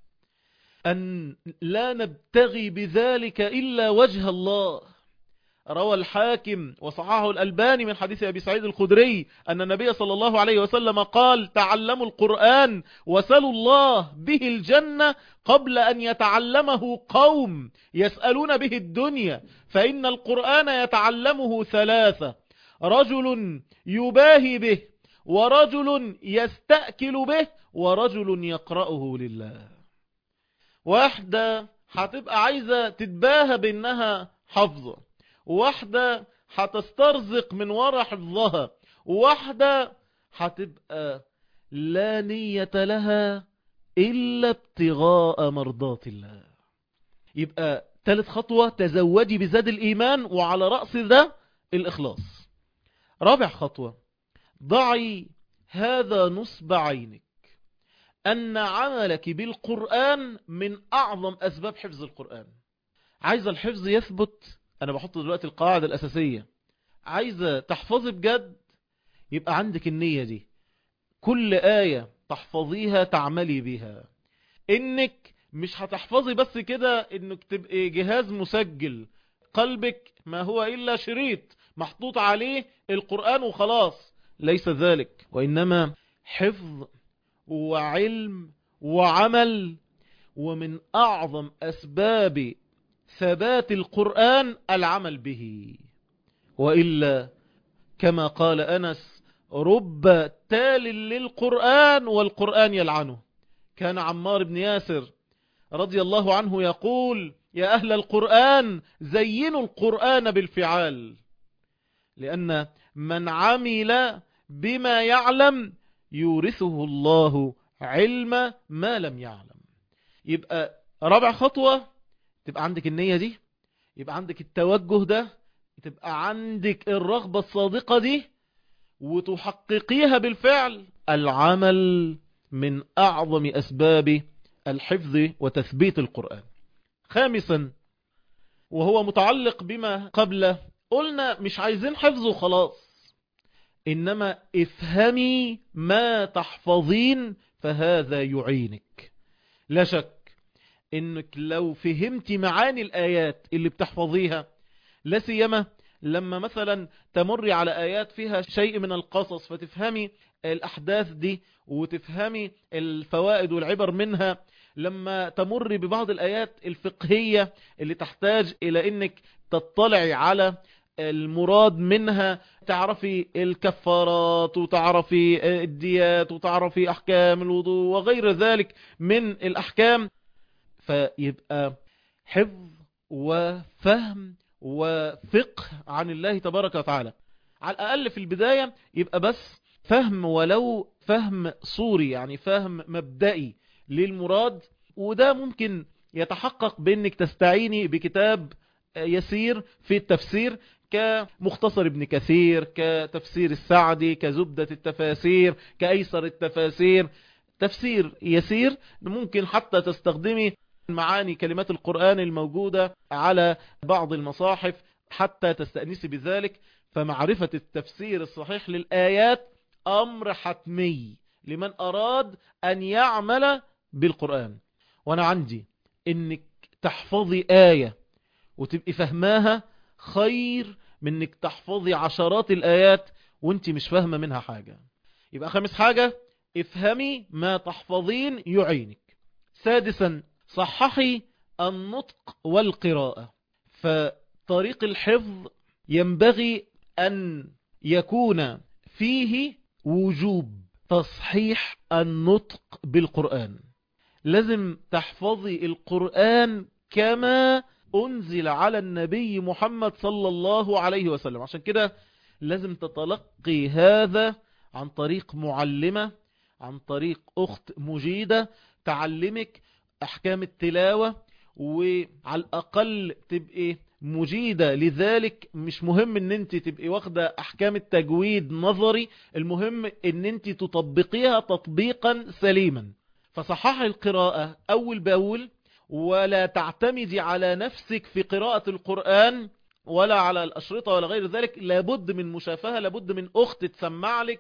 أن لا نبتغي بذلك إلا وجه الله. روى الحاكم وصححه الألباني من حديث أبي سعيد الخدري أن النبي صلى الله عليه وسلم قال: تعلموا القرآن وسلوا الله به الجنة قبل أن يتعلمه قوم يسألون به الدنيا، فإن القرآن يتعلمه ثلاثة: رجل يباهي به، ورجل يستأكل به، ورجل يقرأه لله. واحدة هتبقى عايزة تتباهى بأنها حفظة، واحدة هتسترزق من وراء حفظها، واحدة هتبقى لا نية لها إلا ابتغاء مرضات الله. يبقى ثالث خطوة: تزودي بزاد الإيمان، وعلى رأس ذا الإخلاص. رابع خطوة: ضعي هذا نصب عينك، أن عملك بالقرآن من أعظم أسباب حفظ القرآن. عايزة الحفظ يثبت، أنا بحط دلوقتي القاعدة الأساسية. عايزة تحفظي بجد، يبقى عندك النية دي. كل آية تحفظيها تعملي بها. إنك مش هتحفظي بس كده إنك تبقى جهاز مسجل، قلبك ما هو إلا شريط محطوط عليه القرآن وخلاص. ليس ذلك، وإنما حفظ وعلم وعمل. ومن أعظم أسباب ثبات القرآن العمل به، وإلا كما قال أنس: رب تال للقرآن والقرآن يلعنه. كان عمار بن ياسر رضي الله عنه يقول: يا أهل القرآن زينوا القرآن بالفعال، لأن من عمل بما يعلم يورثه الله علم ما لم يعلم. يبقى رابع خطوة تبقى عندك النية دي، يبقى عندك التوجه ده، تبقى عندك الرغبة الصادقة دي، وتحققيها بالفعل. العمل من أعظم أسباب الحفظ وتثبيت القرآن. خامسا، وهو متعلق بما قبله، قلنا مش عايزين حفظه خلاص، إنما افهمي ما تحفظين فهذا يعينك. لا شك إنك لو فهمت معاني الآيات اللي بتحفظيها، لا سيما لما مثلا تمر على آيات فيها شيء من القصص فتفهمي الأحداث دي وتفهمي الفوائد والعبر منها، لما تمر ببعض الآيات الفقهية اللي تحتاج إلى إنك تطلعي على المراد منها، تعرفي الكفارات وتعرفي الديات وتعرفي أحكام الوضوء وغير ذلك من الأحكام، فيبقى حفظ وفهم وفقه عن الله تبارك وتعالى. على الأقل في البداية يبقى بس فهم، ولو فهم صوري، يعني فهم مبدئي للمراد، وده ممكن يتحقق بأنك تستعيني بكتاب يسير في التفسير كمختصر ابن كثير، كتفسير السعدي، كزبدة التفاسير، كأيسر التفاسير. تفسير يسير ممكن حتى تستخدمي معاني كلمات القرآن الموجودة على بعض المصاحف حتى تستأنسي بذلك. فمعرفة التفسير الصحيح للآيات أمر حتمي لمن أراد أن يعمل بالقرآن. وأنا عندي إنك تحفظي آية وتبقي فهماها خير من إنك تحفظي عشرات الآيات وانت مش فاهمة منها حاجة. يبقى خامس حاجة، افهمي ما تحفظين يعينك. سادسا، صححي النطق والقراءة. فطريق الحفظ ينبغي أن يكون فيه وجوب تصحيح النطق بالقرآن. لازم تحفظي القرآن كما أنزل على النبي محمد صلى الله عليه وسلم. عشان كده لازم تتلقي هذا عن طريق معلمة، عن طريق أخت مجيدة تعلمك أحكام التلاوة، وعلى الأقل تبقي مجيدة لذلك. مش مهم ان انت تبقي واخدة أحكام التجويد نظري، المهم ان انت تطبقيها تطبيقا سليما. فصححي القراءة أول بأول، ولا تعتمدي على نفسك في قراءة القرآن ولا على الأشرطة ولا غير ذلك. لابد من مشافهة، لابد من أخت تسمع لك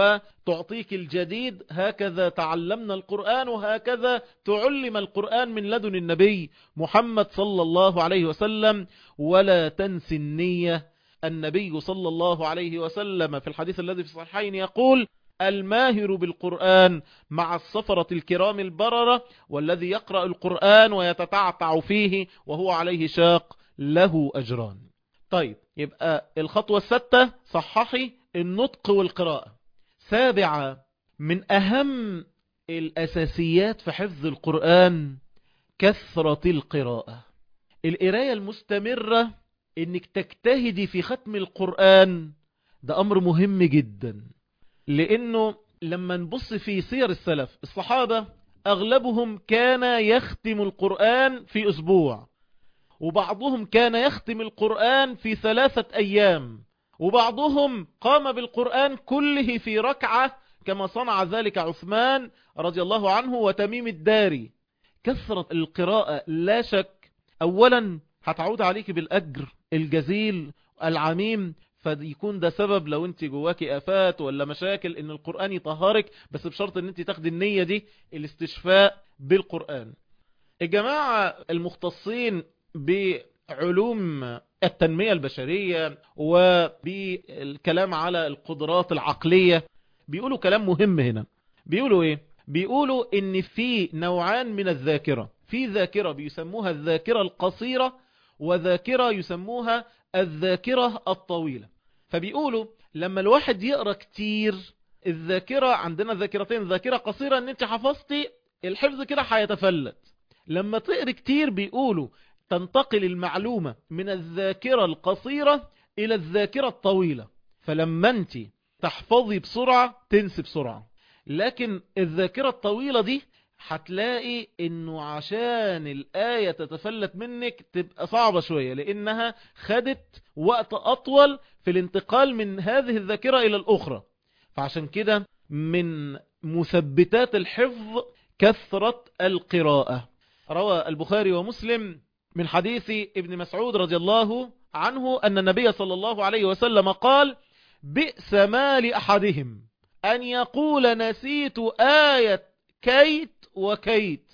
وتعطيك الجديد. هكذا تعلمنا القرآن، وهكذا تعلم القرآن من لدن النبي محمد صلى الله عليه وسلم. ولا تنسي النية. النبي صلى الله عليه وسلم في الحديث الذي في الصحيحين يقول: الماهر بالقرآن مع السفرة الكرام البررة، والذي يقرأ القرآن ويتتعتع فيه وهو عليه شاق له أجران. طيب، يبقى الخطوة الستة، صححي النطق والقراءة. سابعة، من أهم الأساسيات في حفظ القرآن كثرة القراءة. القراءة المستمرة، إنك تجتهدي في ختم القرآن، ده أمر مهم جدا. لأنه لما نبص في سير السلف الصحابة أغلبهم كان يختم القرآن في أسبوع، وبعضهم كان يختم القرآن في ثلاثة أيام، وبعضهم قام بالقرآن كله في ركعة كما صنع ذلك عثمان رضي الله عنه وتميم الداري. كثرة القراءة لا شك أولا هتعود عليك بالأجر الجزيل العميم، فيكون ده سبب لو انت جواكي آفات ولا مشاكل ان القرآن يطهرك، بس بشرط ان انت تاخدي النية دي، الاستشفاء بالقرآن. الجماعة المختصين بعلوم التنمية البشرية وبالكلام على القدرات العقلية بيقولوا كلام مهم هنا. بيقولوا ايه؟ بيقولوا ان في نوعان من الذاكرة. في ذاكرة بيسموها الذاكرة القصيرة، وذاكرة يسموها الذاكرة الطويلة. فبيقولوا لما الواحد يقرأ كتير، الذاكرة عندنا ذاكرتين، ذاكرة قصيرة ان انت حفظتي الحفظ كده هيتفلت. لما تقرأ كتير بيقولوا تنتقل المعلومة من الذاكرة القصيرة الى الذاكرة الطويلة، فلما انت تحفظي بسرعة تنسي بسرعة. لكن الذاكرة الطويلة دي هتلاقي انه عشان الآية تتفلت منك تبقى صعبة شوية، لانها خدت وقت اطول في الانتقال من هذه الذاكرة الى الاخرى. فعشان كده من مثبتات الحفظ كثرة القراءة. روى البخاري ومسلم من حديث ابن مسعود رضي الله عنه أن النبي صلى الله عليه وسلم قال: بئس ما لأحدهم أن يقول نسيت آية كيت وكيت،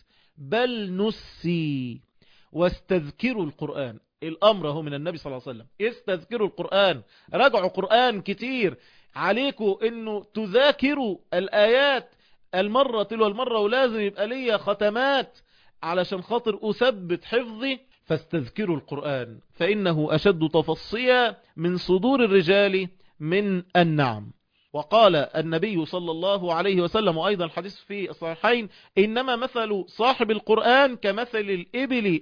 بل نسي واستذكروا القرآن. الأمر هو من النبي صلى الله عليه وسلم، استذكروا القرآن، راجعوا قرآن كتير، عليكم انه تذاكروا الآيات المرة تلو المرة، ولازم يبقى لي ختمات علشان خاطر أثبت حفظي. فاستذكروا القرآن فإنه أشد تفصيا من صدور الرجال من النعم. وقال النبي صلى الله عليه وسلم أيضا الحديث في الصحيحين: إنما مثل صاحب القرآن كمثل الإبل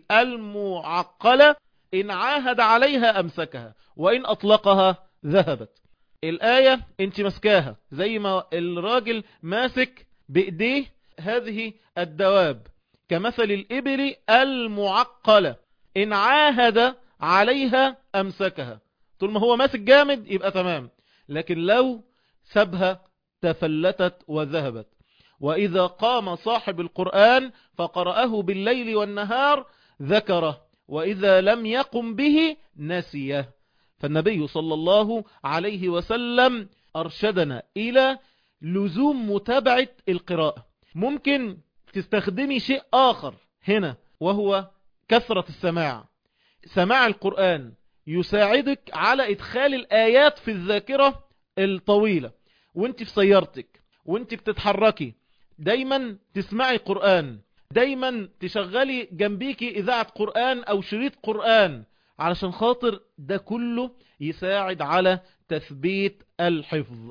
المعقلة، إن عاهد عليها أمسكها وإن أطلقها ذهبت. الآية انت مسكاها زي ما الراجل ماسك بإيديه هذه الدواب، كمثل الإبل المعقلة، إن عاهد عليها أمسكها. طول ما هو ماسك جامد يبقى تمام، لكن لو سبها تفلتت وذهبت. وإذا قام صاحب القرآن فقرأه بالليل والنهار ذكره، وإذا لم يقم به نسيه. فالنبي صلى الله عليه وسلم أرشدنا إلى لزوم متابعة القراءة. ممكن تستخدمي شيء آخر هنا، وهو كثرة السماع. سماع القرآن يساعدك على إدخال الآيات في الذاكرة الطويلة، وانت في سيارتك وانت بتتحركي دايما تسمعي قرآن، دايما تشغلي جنبيكي إذاعة قرآن أو شريط قرآن، علشان خاطر ده كله يساعد على تثبيت الحفظ.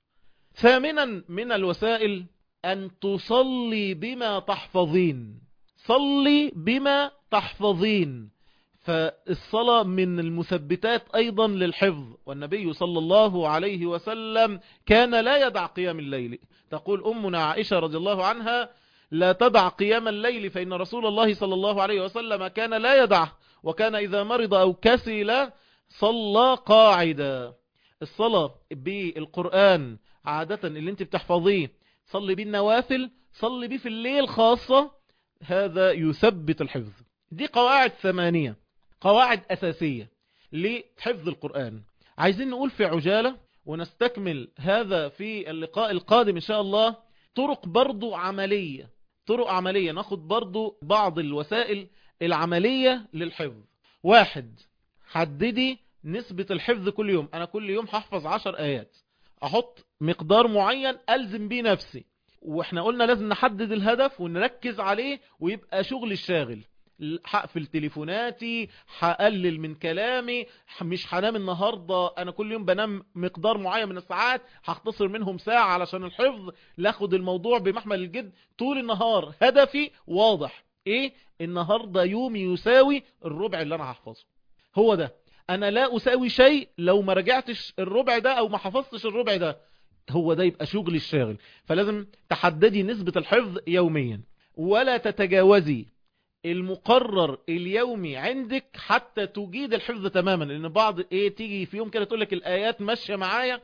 ثامنا من الوسائل أن تصلي بما تحفظين. صلي بما تحفظين، فالصلاة من المثبتات أيضا للحفظ. والنبي صلى الله عليه وسلم كان لا يدع قيام الليل. تقول أمنا عائشة رضي الله عنها: لا تدع قيام الليل فإن رسول الله صلى الله عليه وسلم كان لا يدع، وكان إذا مرض أو كسل صلى قاعدا. الصلاة بالقرآن عادة اللي انت بتحفظيه، صلي بالنوافل، صلي بيه في الليل خاصة، هذا يثبت الحفظ. دي قواعد ثمانية، قواعد أساسية لحفظ القرآن. عايزين نقول في عجالة ونستكمل هذا في اللقاء القادم إن شاء الله. طرق برضو عملية، طرق عملية، ناخد برضو بعض الوسائل العملية للحفظ. واحد، حددي نسبة الحفظ كل يوم. أنا كل يوم هحفظ عشر آيات، أحط مقدار معين ألزم بيه نفسي. وإحنا قلنا لازم نحدد الهدف ونركز عليه ويبقى شغل الشاغل. هقفل تليفوناتي، هقلل من كلامي، مش هنام النهاردة. أنا كل يوم بنام مقدار معين من الساعات، هختصر منهم ساعة علشان الحفظ. لاخد الموضوع بمحمل الجد طول النهار. هدفي واضح، إيه؟ النهاردة يومي يساوي الربع اللي أنا هحفظه. هو ده، أنا لا أساوي شيء لو ما رجعتش الربع ده أو ما حفظتش الربع ده. هو ده يبقى شغل الشاغل. فلازم تحددي نسبة الحفظ يوميا، ولا تتجاوزي المقرر اليومي عندك حتى تجيد الحفظ تماما. لأن بعض إيه تيجي في يوم كده تقولك الآيات ماشية معايا،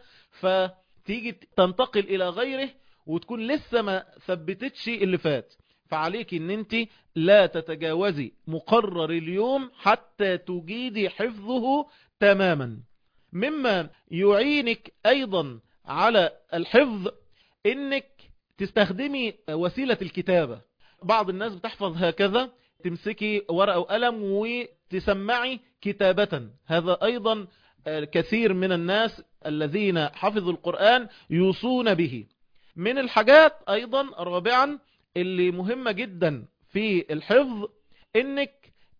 فتيجي تنتقل إلى غيره وتكون لسه ما ثبتتش اللي فات. فعليك ان انت لا تتجاوزي مقرر اليوم حتى تجيدي حفظه تماما. مما يعينك ايضا على الحفظ انك تستخدمي وسيلة الكتابة. بعض الناس بتحفظ هكذا، تمسكي ورقة وقلم وتسمعي كتابة. هذا ايضا كثير من الناس الذين حفظوا القرآن يوصون به. من الحاجات ايضا رابعا اللي مهمة جدا في الحفظ انك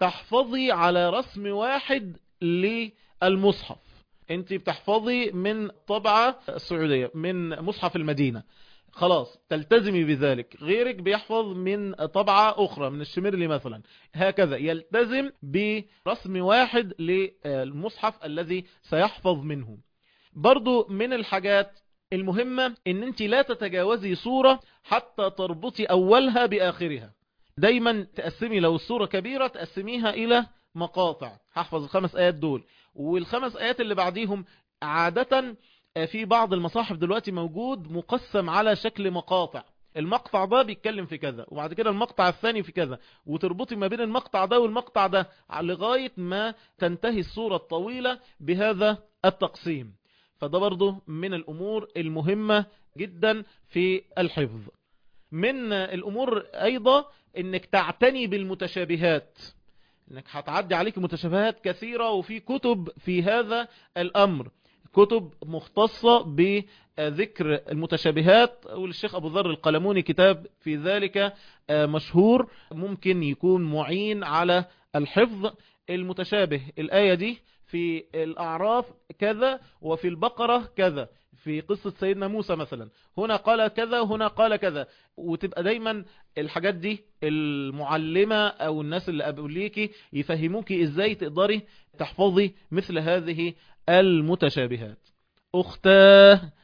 تحفظي على رسم واحد للمصحف. انت بتحفظي من طبعة السعودية من مصحف المدينة، خلاص تلتزمي بذلك. غيرك بيحفظ من طبعة أخرى من الشمرلي مثلا، هكذا يلتزم برسم واحد للمصحف الذي سيحفظ منه. برضو من الحاجات المهمة ان انت لا تتجاوزي صورة حتى تربطي أولها بآخرها. دايما تقسمي، لو الصورة كبيرة تقسميها إلى مقاطع، هحفظ الخمس آيات دول والخمس آيات اللي بعديهم. عادة في بعض المصاحف دلوقتي موجود مقسم على شكل مقاطع، المقطع ده بيتكلم في كذا وبعد كده المقطع الثاني في كذا، وتربطي ما بين المقطع ده والمقطع ده لغاية ما تنتهي الصورة الطويلة بهذا التقسيم. فده برضو من الأمور المهمة جدا في الحفظ. من الأمور أيضا انك تعتني بالمتشابهات، انك هتعدي عليك متشابهات كثيرة، وفي كتب في هذا الأمر، كتب مختصة بذكر المتشابهات. والشيخ أبو ذر القلموني كتاب في ذلك مشهور، ممكن يكون معين على الحفظ. المتشابه الآية دي في الأعراف كذا وفي البقرة كذا، في قصة سيدنا موسى مثلا هنا قال كذا وهنا قال كذا. وتبقى دايما الحاجات دي المعلمة أو الناس اللي قبليكي يفهموكي إزاي تقدري تحفظي مثل هذه المتشابهات. أختاه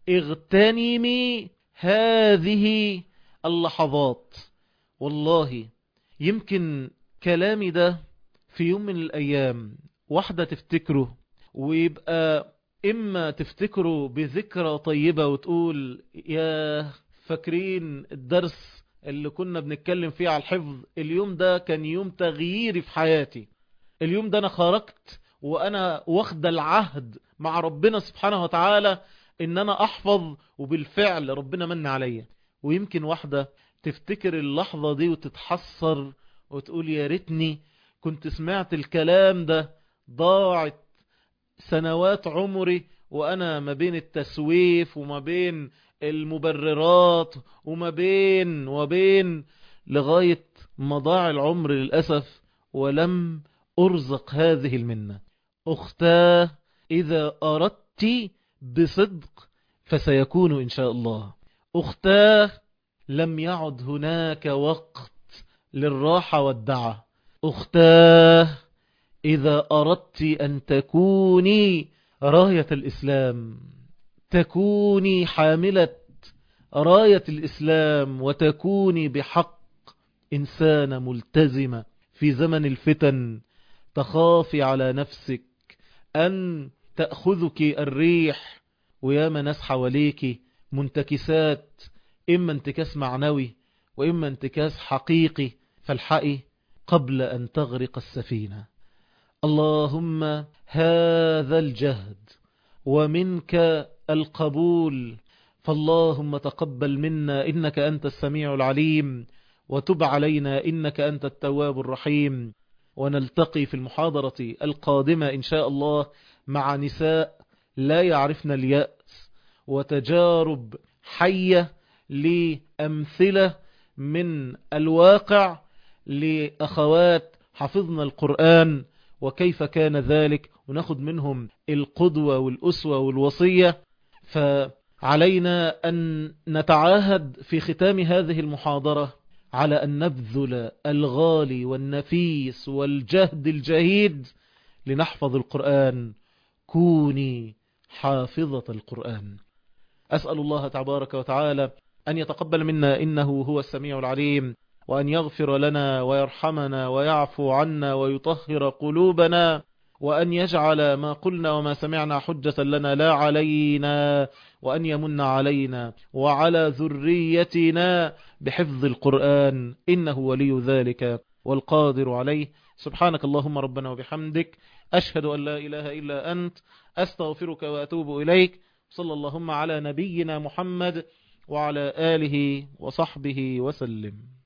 اغتنمي هذه اللحظات. والله يمكن كلامي ده في يوم من الأيام واحدة تفتكره، ويبقى إما تفتكره بذكرى طيبة وتقول يا فاكرين الدرس اللي كنا بنتكلم فيه على الحفظ، اليوم ده كان يوم تغييري في حياتي، اليوم ده أنا خرجت وأنا واخد العهد مع ربنا سبحانه وتعالى إن أنا أحفظ، وبالفعل ربنا من عليا. ويمكن واحدة تفتكر اللحظة دي وتتحسر وتقول يا ريتني كنت سمعت الكلام ده، ضاعت سنوات عمري وأنا ما بين التسويف وما بين المبررات وما بين وبين لغاية ما ضاع العمر للأسف ولم أرزق هذه المنة. أختاه إذا أردت بصدق فسيكون إن شاء الله. أختاه لم يعد هناك وقت للراحة والدعة. أختاه إذا أردت أن تكوني راية الإسلام، تكوني حاملة راية الإسلام وتكوني بحق إنسانة ملتزمة في زمن الفتن، تخافي على نفسك أن تأخذك الريح وياما ناس حواليك منتكسات، إما انتكاس معنوي وإما انتكاس حقيقي، فالحقي قبل أن تغرق السفينة. اللهم هذا الجهد ومنك القبول، فاللهم تقبل منا إنك أنت السميع العليم، وتب علينا إنك أنت التواب الرحيم. ونلتقي في المحاضرة القادمة إن شاء الله مع نساء لا يعرفن اليأس، وتجارب حية لأمثلة من الواقع لأخوات حفظنا القرآن وكيف كان ذلك، وناخد منهم القدوة والأسوة والوصية. فعلينا أن نتعاهد في ختام هذه المحاضرة على أن نبذل الغالي والنفيس والجهد الجهيد لنحفظ القرآن. كوني حافظة القرآن. أسأل الله تبارك وتعالى أن يتقبل منا إنه هو السميع العليم، وأن يغفر لنا ويرحمنا ويعفو عنا ويطهر قلوبنا، وأن يجعل ما قلنا وما سمعنا حجة لنا لا علينا، وأن يمن علينا وعلى ذريتنا بحفظ القرآن، إنه ولي ذلك والقادر عليه. سبحانك اللهم ربنا وبحمدك، أشهد أن لا إله إلا أنت، أستغفرك وأتوب إليك. صلى اللهم على نبينا محمد وعلى آله وصحبه وسلم.